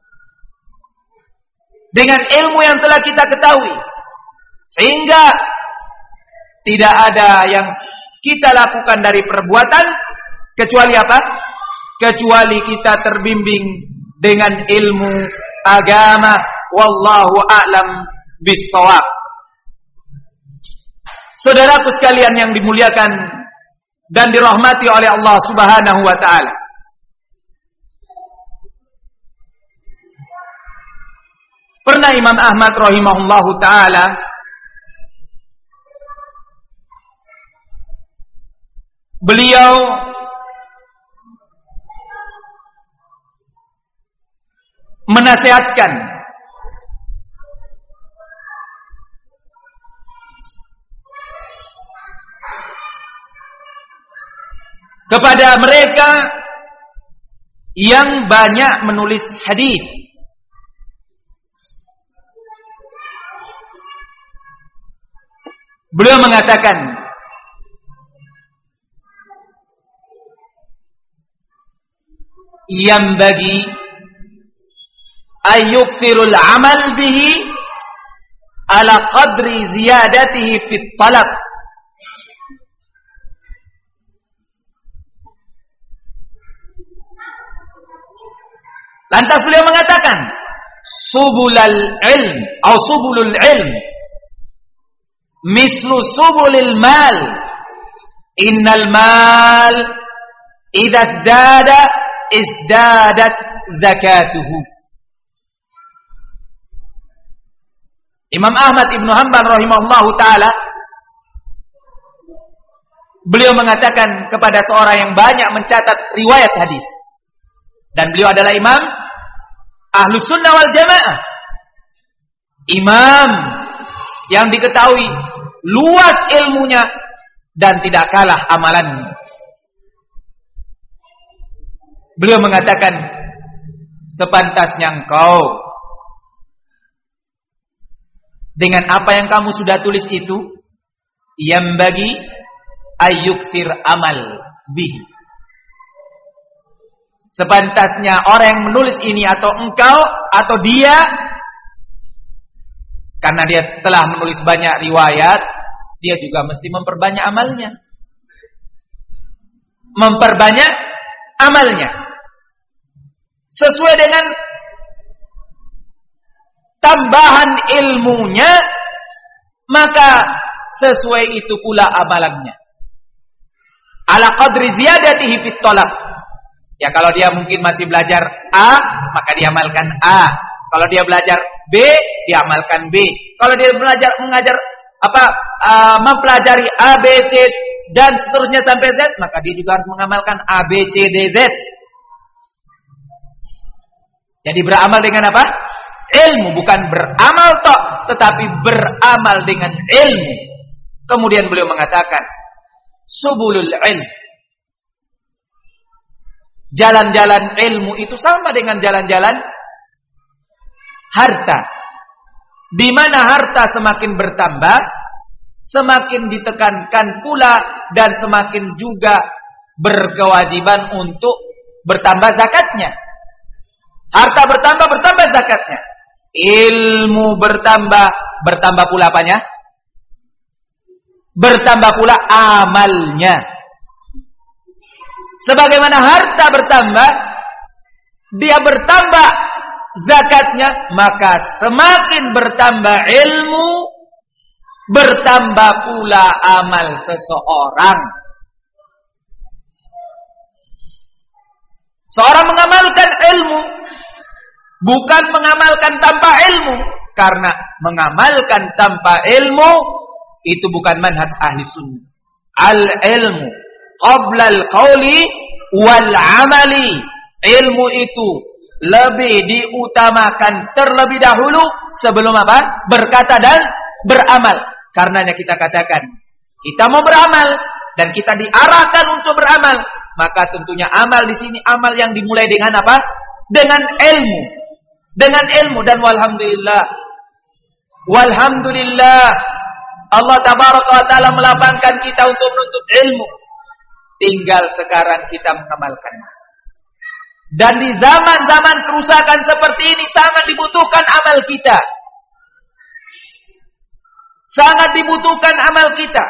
Dengan ilmu yang telah kita ketahui. Sehingga tidak ada yang kita lakukan dari perbuatan kecuali apa? Kecuali kita terbimbing dengan ilmu agama. Wallahu a'lam bis-shawab. Saudaraku sekalian yang dimuliakan dan dirahmati oleh Allah Subhanahu wa taala. Pernah Imam Ahmad rahimahullahu taala beliau menasihatkan kepada mereka yang banyak menulis hadis. Beliau mengatakan, yang bagi ayyukthirul amal bihi ala qadri ziyadatihi fit talab. Lantas beliau mengatakan, subulul ilm atau subulul ilm mislu subulil mal. Innal mal idza zdada izdadat zakatuhu. Imam Ahmad Ibnu Hanbal rahimahullahu taala beliau mengatakan kepada seorang yang banyak mencatat riwayat hadis, dan beliau adalah imam Ahlus Sunnah wal Jamaah, imam yang diketahui luas ilmunya dan tidak kalah amalannya. Beliau mengatakan, sepantasnya engkau dengan apa yang kamu sudah tulis itu, yang bagi ayyuktir amal bihi. Sepantasnya orang yang menulis ini atau engkau atau dia, karena dia telah menulis banyak riwayat, dia juga mesti memperbanyak amalnya. Memperbanyak amalnya. Sesuai dengan tambahan ilmunya, maka sesuai itu pula amalannya. Ala qadri ziyadatihi fit talab. Ya, kalau dia mungkin masih belajar A, maka diamalkan A. Kalau dia belajar B, diamalkan B. Kalau dia mempelajari A, B, C dan seterusnya sampai Z, maka dia juga harus mengamalkan A, B, C, D, Z. Jadi beramal dengan apa? Ilmu, bukan beramal tok, tetapi beramal dengan ilmu. Kemudian beliau mengatakan, subulul ilm. Jalan-jalan ilmu itu sama dengan jalan-jalan harta. Di mana harta semakin bertambah, semakin ditekankan pula dan semakin juga berkewajiban untuk bertambah zakatnya. Harta bertambah zakatnya. Ilmu bertambah pula apanya? Bertambah pula amalnya. Sebagaimana harta bertambah, dia bertambah zakatnya, maka semakin bertambah ilmu, bertambah pula amal seseorang. Seorang mengamalkan ilmu, bukan mengamalkan tanpa ilmu. Karena mengamalkan tanpa ilmu, itu bukan manhaj ahli sunnah. Al-ilmu qabla al-qawli wal-amali. Ilmu itu lebih diutamakan terlebih dahulu sebelum apa? Berkata dan beramal. Karenanya kita katakan, kita mau beramal dan kita diarahkan untuk beramal, maka tentunya amal di sini amal yang dimulai dengan apa? Dengan ilmu. Dengan ilmu. Dan walhamdulillah Allah tabaraka wa ta'ala melapangkan kita untuk menuntut ilmu. Tinggal sekarang kita mengamalkannya. Dan di zaman-zaman kerusakan seperti ini sangat dibutuhkan amal kita. Sangat dibutuhkan amal kita.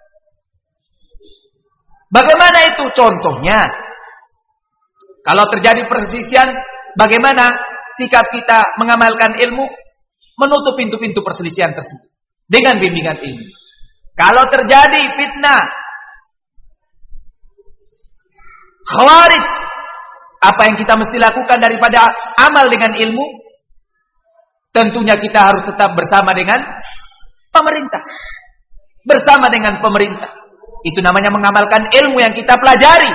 Bagaimana itu contohnya? Kalau terjadi perselisihan, bagaimana sikap kita mengamalkan ilmu? Menutup pintu-pintu perselisihan tersebut dengan bimbingan ilmu. Kalau terjadi fitnah, khawarij, apa yang kita mesti lakukan daripada amal dengan ilmu? Tentunya kita harus tetap bersama dengan pemerintah. Bersama dengan pemerintah. Itu namanya mengamalkan ilmu yang kita pelajari.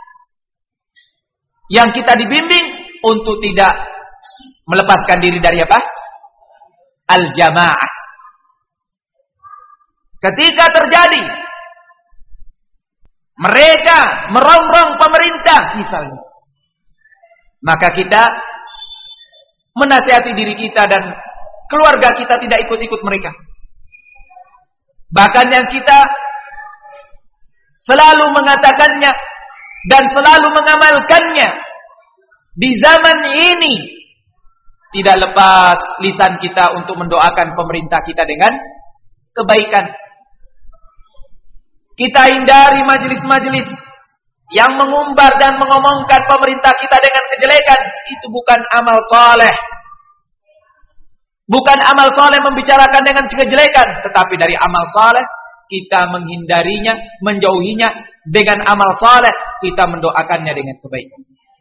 Yang kita dibimbing untuk tidak melepaskan diri dari apa? Al-jamaah. Ketika terjadi mereka merongrong pemerintah misalnya, maka kita menasihati diri kita dan keluarga kita tidak ikut-ikut mereka. Bahkan yang kita selalu mengatakannya dan selalu mengamalkannya di zaman ini, tidak lepas lisan kita untuk mendoakan pemerintah kita dengan kebaikan. Kita hindari majelis-majelis yang mengumbar dan mengomongkan pemerintah kita dengan kejelekan. Itu bukan amal soleh. Bukan amal soleh membicarakan dengan kejelekan. Tetapi dari amal soleh, kita menghindarinya, menjauhinya. Dengan amal soleh, kita mendoakannya dengan kebaikan.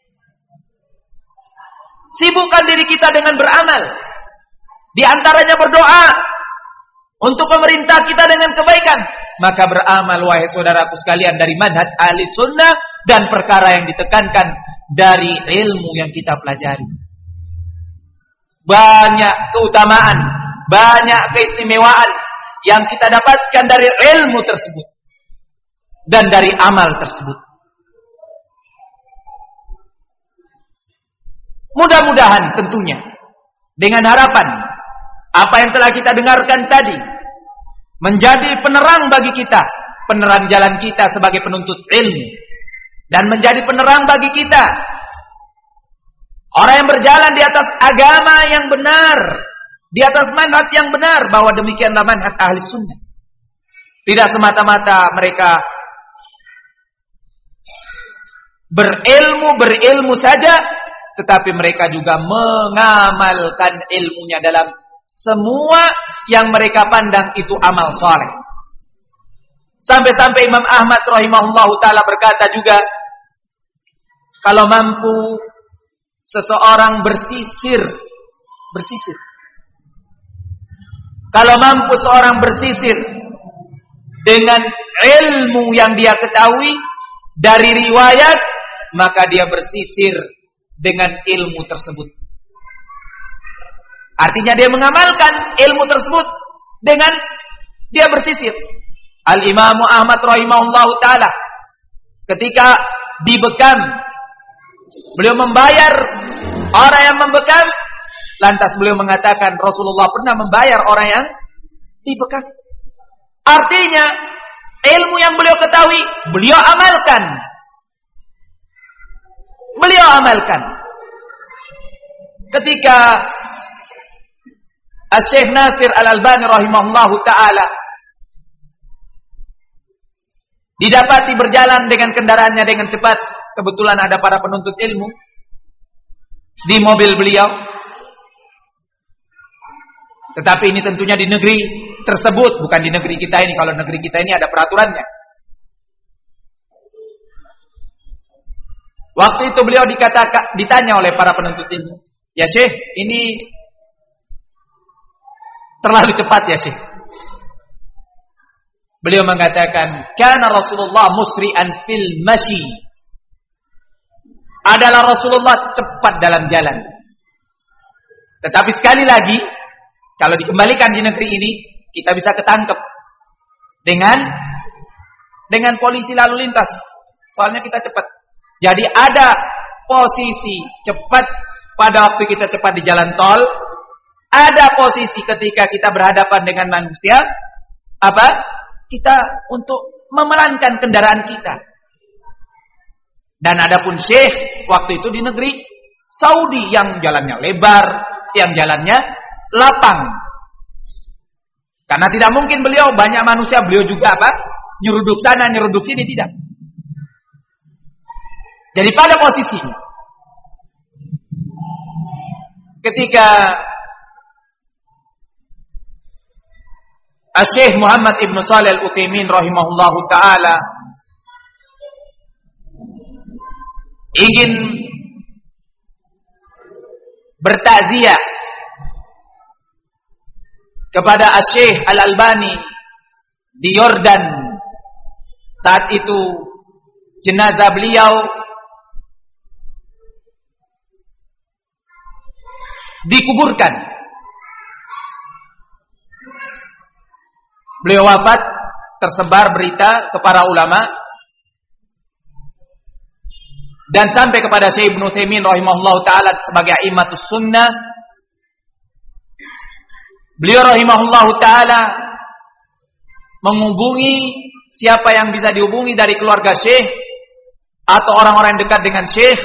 Sibukkan diri kita dengan beramal. Di antaranya berdoa untuk pemerintah kita dengan kebaikan. Maka beramal, wahai saudaraku sekalian, dari manhaj ahli sunnah dan perkara yang ditekankan dari ilmu yang kita pelajari. Banyak keutamaan, banyak keistimewaan yang kita dapatkan dari ilmu tersebut dan dari amal tersebut. Mudah-mudahan tentunya dengan harapan apa yang telah kita dengarkan tadi menjadi penerang bagi kita, penerang jalan kita sebagai penuntut ilmu, dan menjadi penerang bagi kita orang yang berjalan di atas agama yang benar, di atas manhaj yang benar, bahwa demikianlah manhaj ahli sunnah. Tidak semata-mata mereka berilmu saja, tetapi mereka juga mengamalkan ilmunya dalam semua yang mereka pandang itu amal soleh. Sampai-sampai Imam Ahmad rahimahullahu ta'ala berkata juga, kalau mampu seseorang bersisir. Kalau mampu seorang bersisir dengan ilmu yang dia ketahui dari riwayat, maka dia bersisir dengan ilmu tersebut. Artinya dia mengamalkan ilmu tersebut dengan dia bersisir. Al-Imam Ahmad rahimahullahu ta'ala ketika dibekam, beliau membayar orang yang membekam. Lantas beliau mengatakan, Rasulullah pernah membayar orang yang dibekam. Artinya ilmu yang beliau ketahui, beliau amalkan. Ketika Syekh Nasir Al-Albani rahimahullahu ta'ala didapati berjalan dengan kendaraannya dengan cepat, kebetulan ada para penuntut ilmu di mobil beliau. Tetapi ini tentunya di negeri tersebut, bukan di negeri kita ini. Kalau negeri kita ini ada peraturannya. Waktu itu beliau ditanya oleh para penuntut ilmu, "Ya Syekh, ini terlalu cepat ya Syekh?" Beliau mengatakan, "Kana Rasulullah musri'an fil masyi." Adalah Rasulullah cepat dalam jalan. Tetapi sekali lagi, kalau dikembalikan di negeri ini, kita bisa ketangkep dengan polisi lalu lintas. Soalnya kita cepat. Jadi ada posisi cepat pada waktu kita cepat di jalan tol. Ada posisi ketika kita berhadapan dengan manusia. Kita untuk memerankan kendaraan kita. Dan adapun Syekh waktu itu di negeri Saudi yang jalannya lebar, yang jalannya lapang. Karena tidak mungkin beliau banyak manusia, beliau juga nyeruduk sana, nyeruduk sini, tidak. Jadi pada posisinya ketika Syekh Muhammad Ibn Shalih Al-Utsaimin rahimahullahu ta'ala ingin bertakziah kepada Syekh Al-Albani di Yordan. Saat itu jenazah beliau dikuburkan. Beliau wafat, tersebar berita ke para ulama dan sampai kepada Syekh Ibnu Utsaimin rahimahullahu taala sebagai a'immatus sunnah. Beliau rahimahullahu taala menghubungi siapa yang bisa dihubungi dari keluarga Syekh atau orang-orang yang dekat dengan Syekh,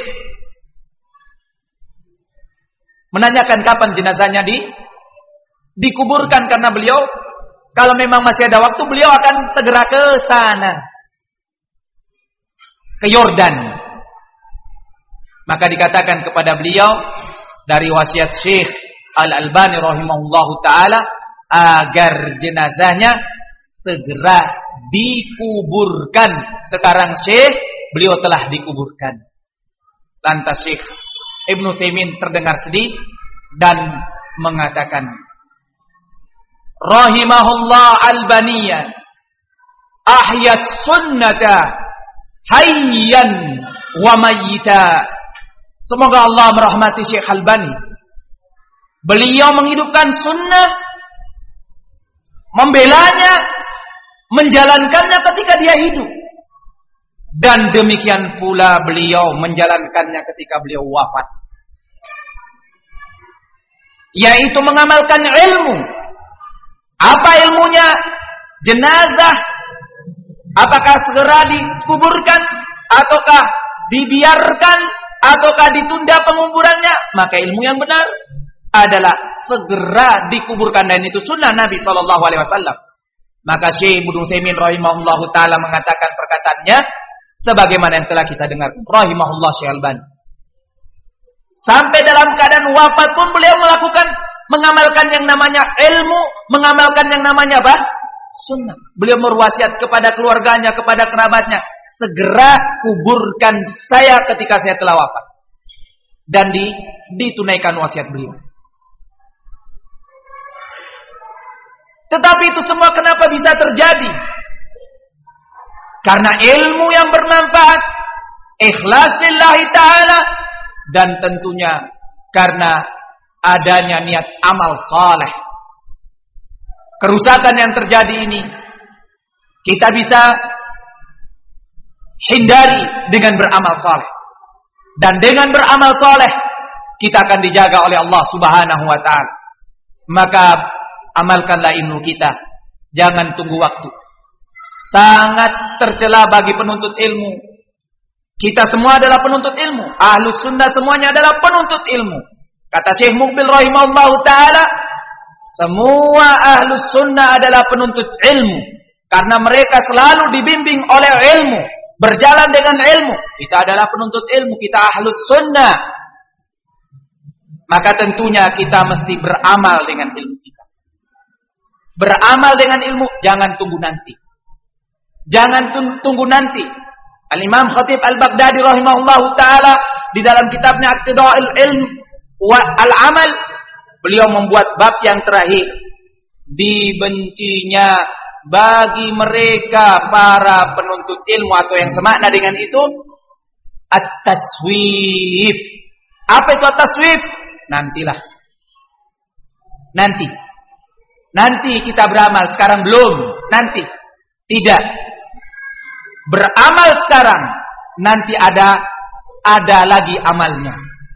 menanyakan kapan jenazahnya dikuburkan, karena beliau kalau memang masih ada waktu, beliau akan segera ke sana, ke Yordan. Maka dikatakan kepada beliau dari wasiat Syekh Al-Albani rahimahullahu ta'ala agar jenazahnya segera dikuburkan. Sekarang Syekh, beliau telah dikuburkan. Lantas Syekh Ibnu Utsaimin terdengar sedih dan mengatakan, rahimahullah Albaniyah ahyas sunnata hayyan wa mayyita. Semoga Allah merahmati Syekh Albani. Beliau menghidupkan sunnah, membelanya, menjalankannya ketika dia hidup. Dan demikian pula beliau menjalankannya ketika beliau wafat, yaitu mengamalkan ilmu. Apa ilmunya? Jenazah apakah segera dikuburkan, ataukah dibiarkan, ataukah ditunda penguburannya? Maka ilmu yang benar adalah segera dikuburkan, dan itu sunnah Nabi SAW. Maka Syekh Ibnu Utsaimin rahimahullahu ta'ala mengatakan perkataannya sebagaimana yang telah kita dengar, rahimahullah Syekh Albani. Sampai dalam keadaan wafat pun beliau melakukan mengamalkan yang namanya ilmu, mengamalkan yang namanya apa? Sunnah. Beliau berwasiat kepada keluarganya, kepada kerabatnya, segera kuburkan saya ketika saya telah wafat. Dan ditunaikan wasiat beliau. Tetapi itu semua kenapa bisa terjadi? Karena ilmu yang bermanfaat, ikhlas lillahi ta'ala, dan tentunya karena adanya niat amal saleh. Kerusakan yang terjadi ini kita bisa hindari dengan beramal saleh. Dan dengan beramal saleh kita akan dijaga oleh Allah Subhanahu wa taala. Maka amalkanlah ilmu kita, jangan tunggu waktu. Sangat tercela bagi penuntut ilmu. Kita semua adalah penuntut ilmu. Ahlus sunnah semuanya adalah penuntut ilmu. Kata Syekh Muqbil rahimahullahu ta'ala, semua ahlus sunnah adalah penuntut ilmu. Karena mereka selalu dibimbing oleh ilmu. Berjalan dengan ilmu. Kita adalah penuntut ilmu. Kita ahlus sunnah. Maka tentunya kita mesti beramal dengan ilmu kita. Beramal dengan ilmu. Jangan tunggu nanti. Jangan tunggu nanti. Al-Imam Khatib Al-Baghdadi rahimahullahu ta'ala di dalam kitabnya Iqtida'ul Ilm wa Al-Amal, beliau membuat bab yang terakhir. Dibencinya bagi mereka para penuntut ilmu atau yang semakna dengan itu at-taswif. Apa itu at-taswif? Nantilah. Nanti kita beramal, sekarang belum. Nanti. Tidak. Beramal sekarang, nanti ada lagi amalnya.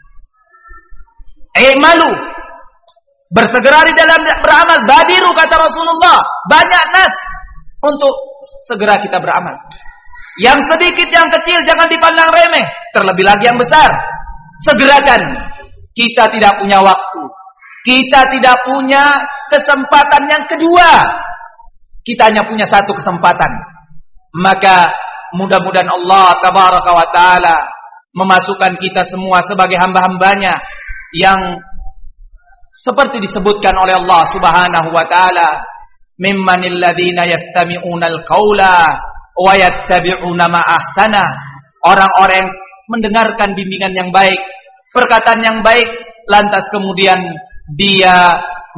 Malu. Bersegera di dalam beramal. Badiru kata Rasulullah. Banyak nas untuk segera kita beramal. Yang sedikit, yang kecil jangan dipandang remeh. Terlebih lagi yang besar. Segerakan. Kita tidak punya waktu. Kita tidak punya kesempatan yang kedua. Kita hanya punya satu kesempatan. Maka mudah-mudahan Allah tabaraka wa ta'ala memasukkan kita semua sebagai hamba-hambanya yang seperti disebutkan oleh Allah subhanahu wa ta'ala, mimmanil ladzina yastami'unal qawla wa yattabi'una ma ahsana. Orang-orang yang mendengarkan bimbingan yang baik, perkataan yang baik, lantas kemudian dia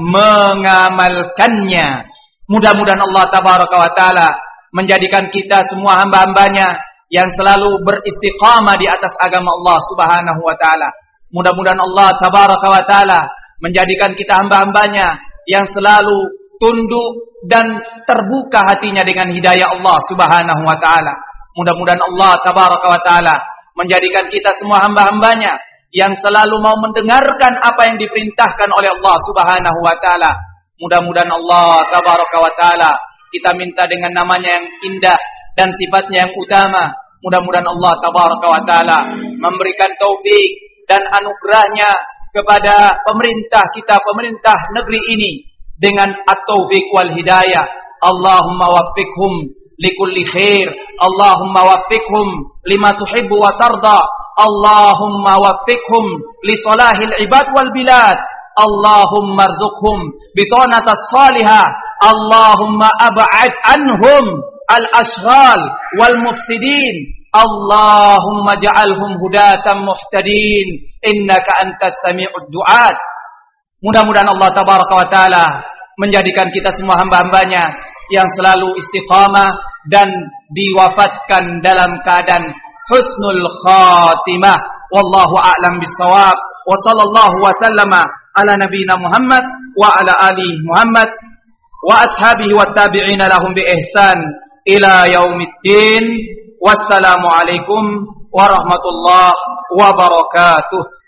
mengamalkannya. Mudah-mudahan Allah tabaraka wa ta'ala menjadikan kita semua hamba-hambanya yang selalu beristiqamah di atas agama Allah subhanahu wa ta'ala. Mudah-mudahan Allah tabaraka wa ta'ala menjadikan kita hamba-hambanya yang selalu tunduk dan terbuka hatinya dengan hidayah Allah subhanahu wa ta'ala. Mudah-mudahan Allah tabaraka wa ta'ala menjadikan kita semua hamba-hambanya yang selalu mau mendengarkan apa yang diperintahkan oleh Allah subhanahu wa ta'ala. Mudah-mudahan Allah tabaraka wa ta'ala, kita minta dengan namanya yang indah dan sifatnya yang utama. Mudah-mudahan Allah tabaraka wa ta'ala memberikan taufik dan anugerahnya kepada pemerintah kita, pemerintah negeri ini, dengan at-taufiq wal hidayah. Allahumma waffiqhum likulli khair. Allahumma waffiqhum lima tuhibbu wa tarda. Allahumma waffiqhum li salahil ibad wal bilad. Allahumma arzuqhum bitanatas salihah. Allahumma ab'ad anhum al-ashghal wal mufsidin. Allahumma ja'alhum hudatan muhtadin. Innaka antas sami'ud du'at. Mudah-mudahan Allah tabaraka wa ta'ala menjadikan kita semua hamba-hambanya yang selalu istiqamah dan diwafatkan dalam keadaan husnul khatimah. Wallahu a'lam bissawab. Wa sallallahu wa sallama ala nabiyyina Muhammad wa ala alihi Muhammad wa ashabihi wa tabi'ina lahum bi ihsan ila yaumiddin. Wassalamu alaikum warahmatullahi wabarakatuh.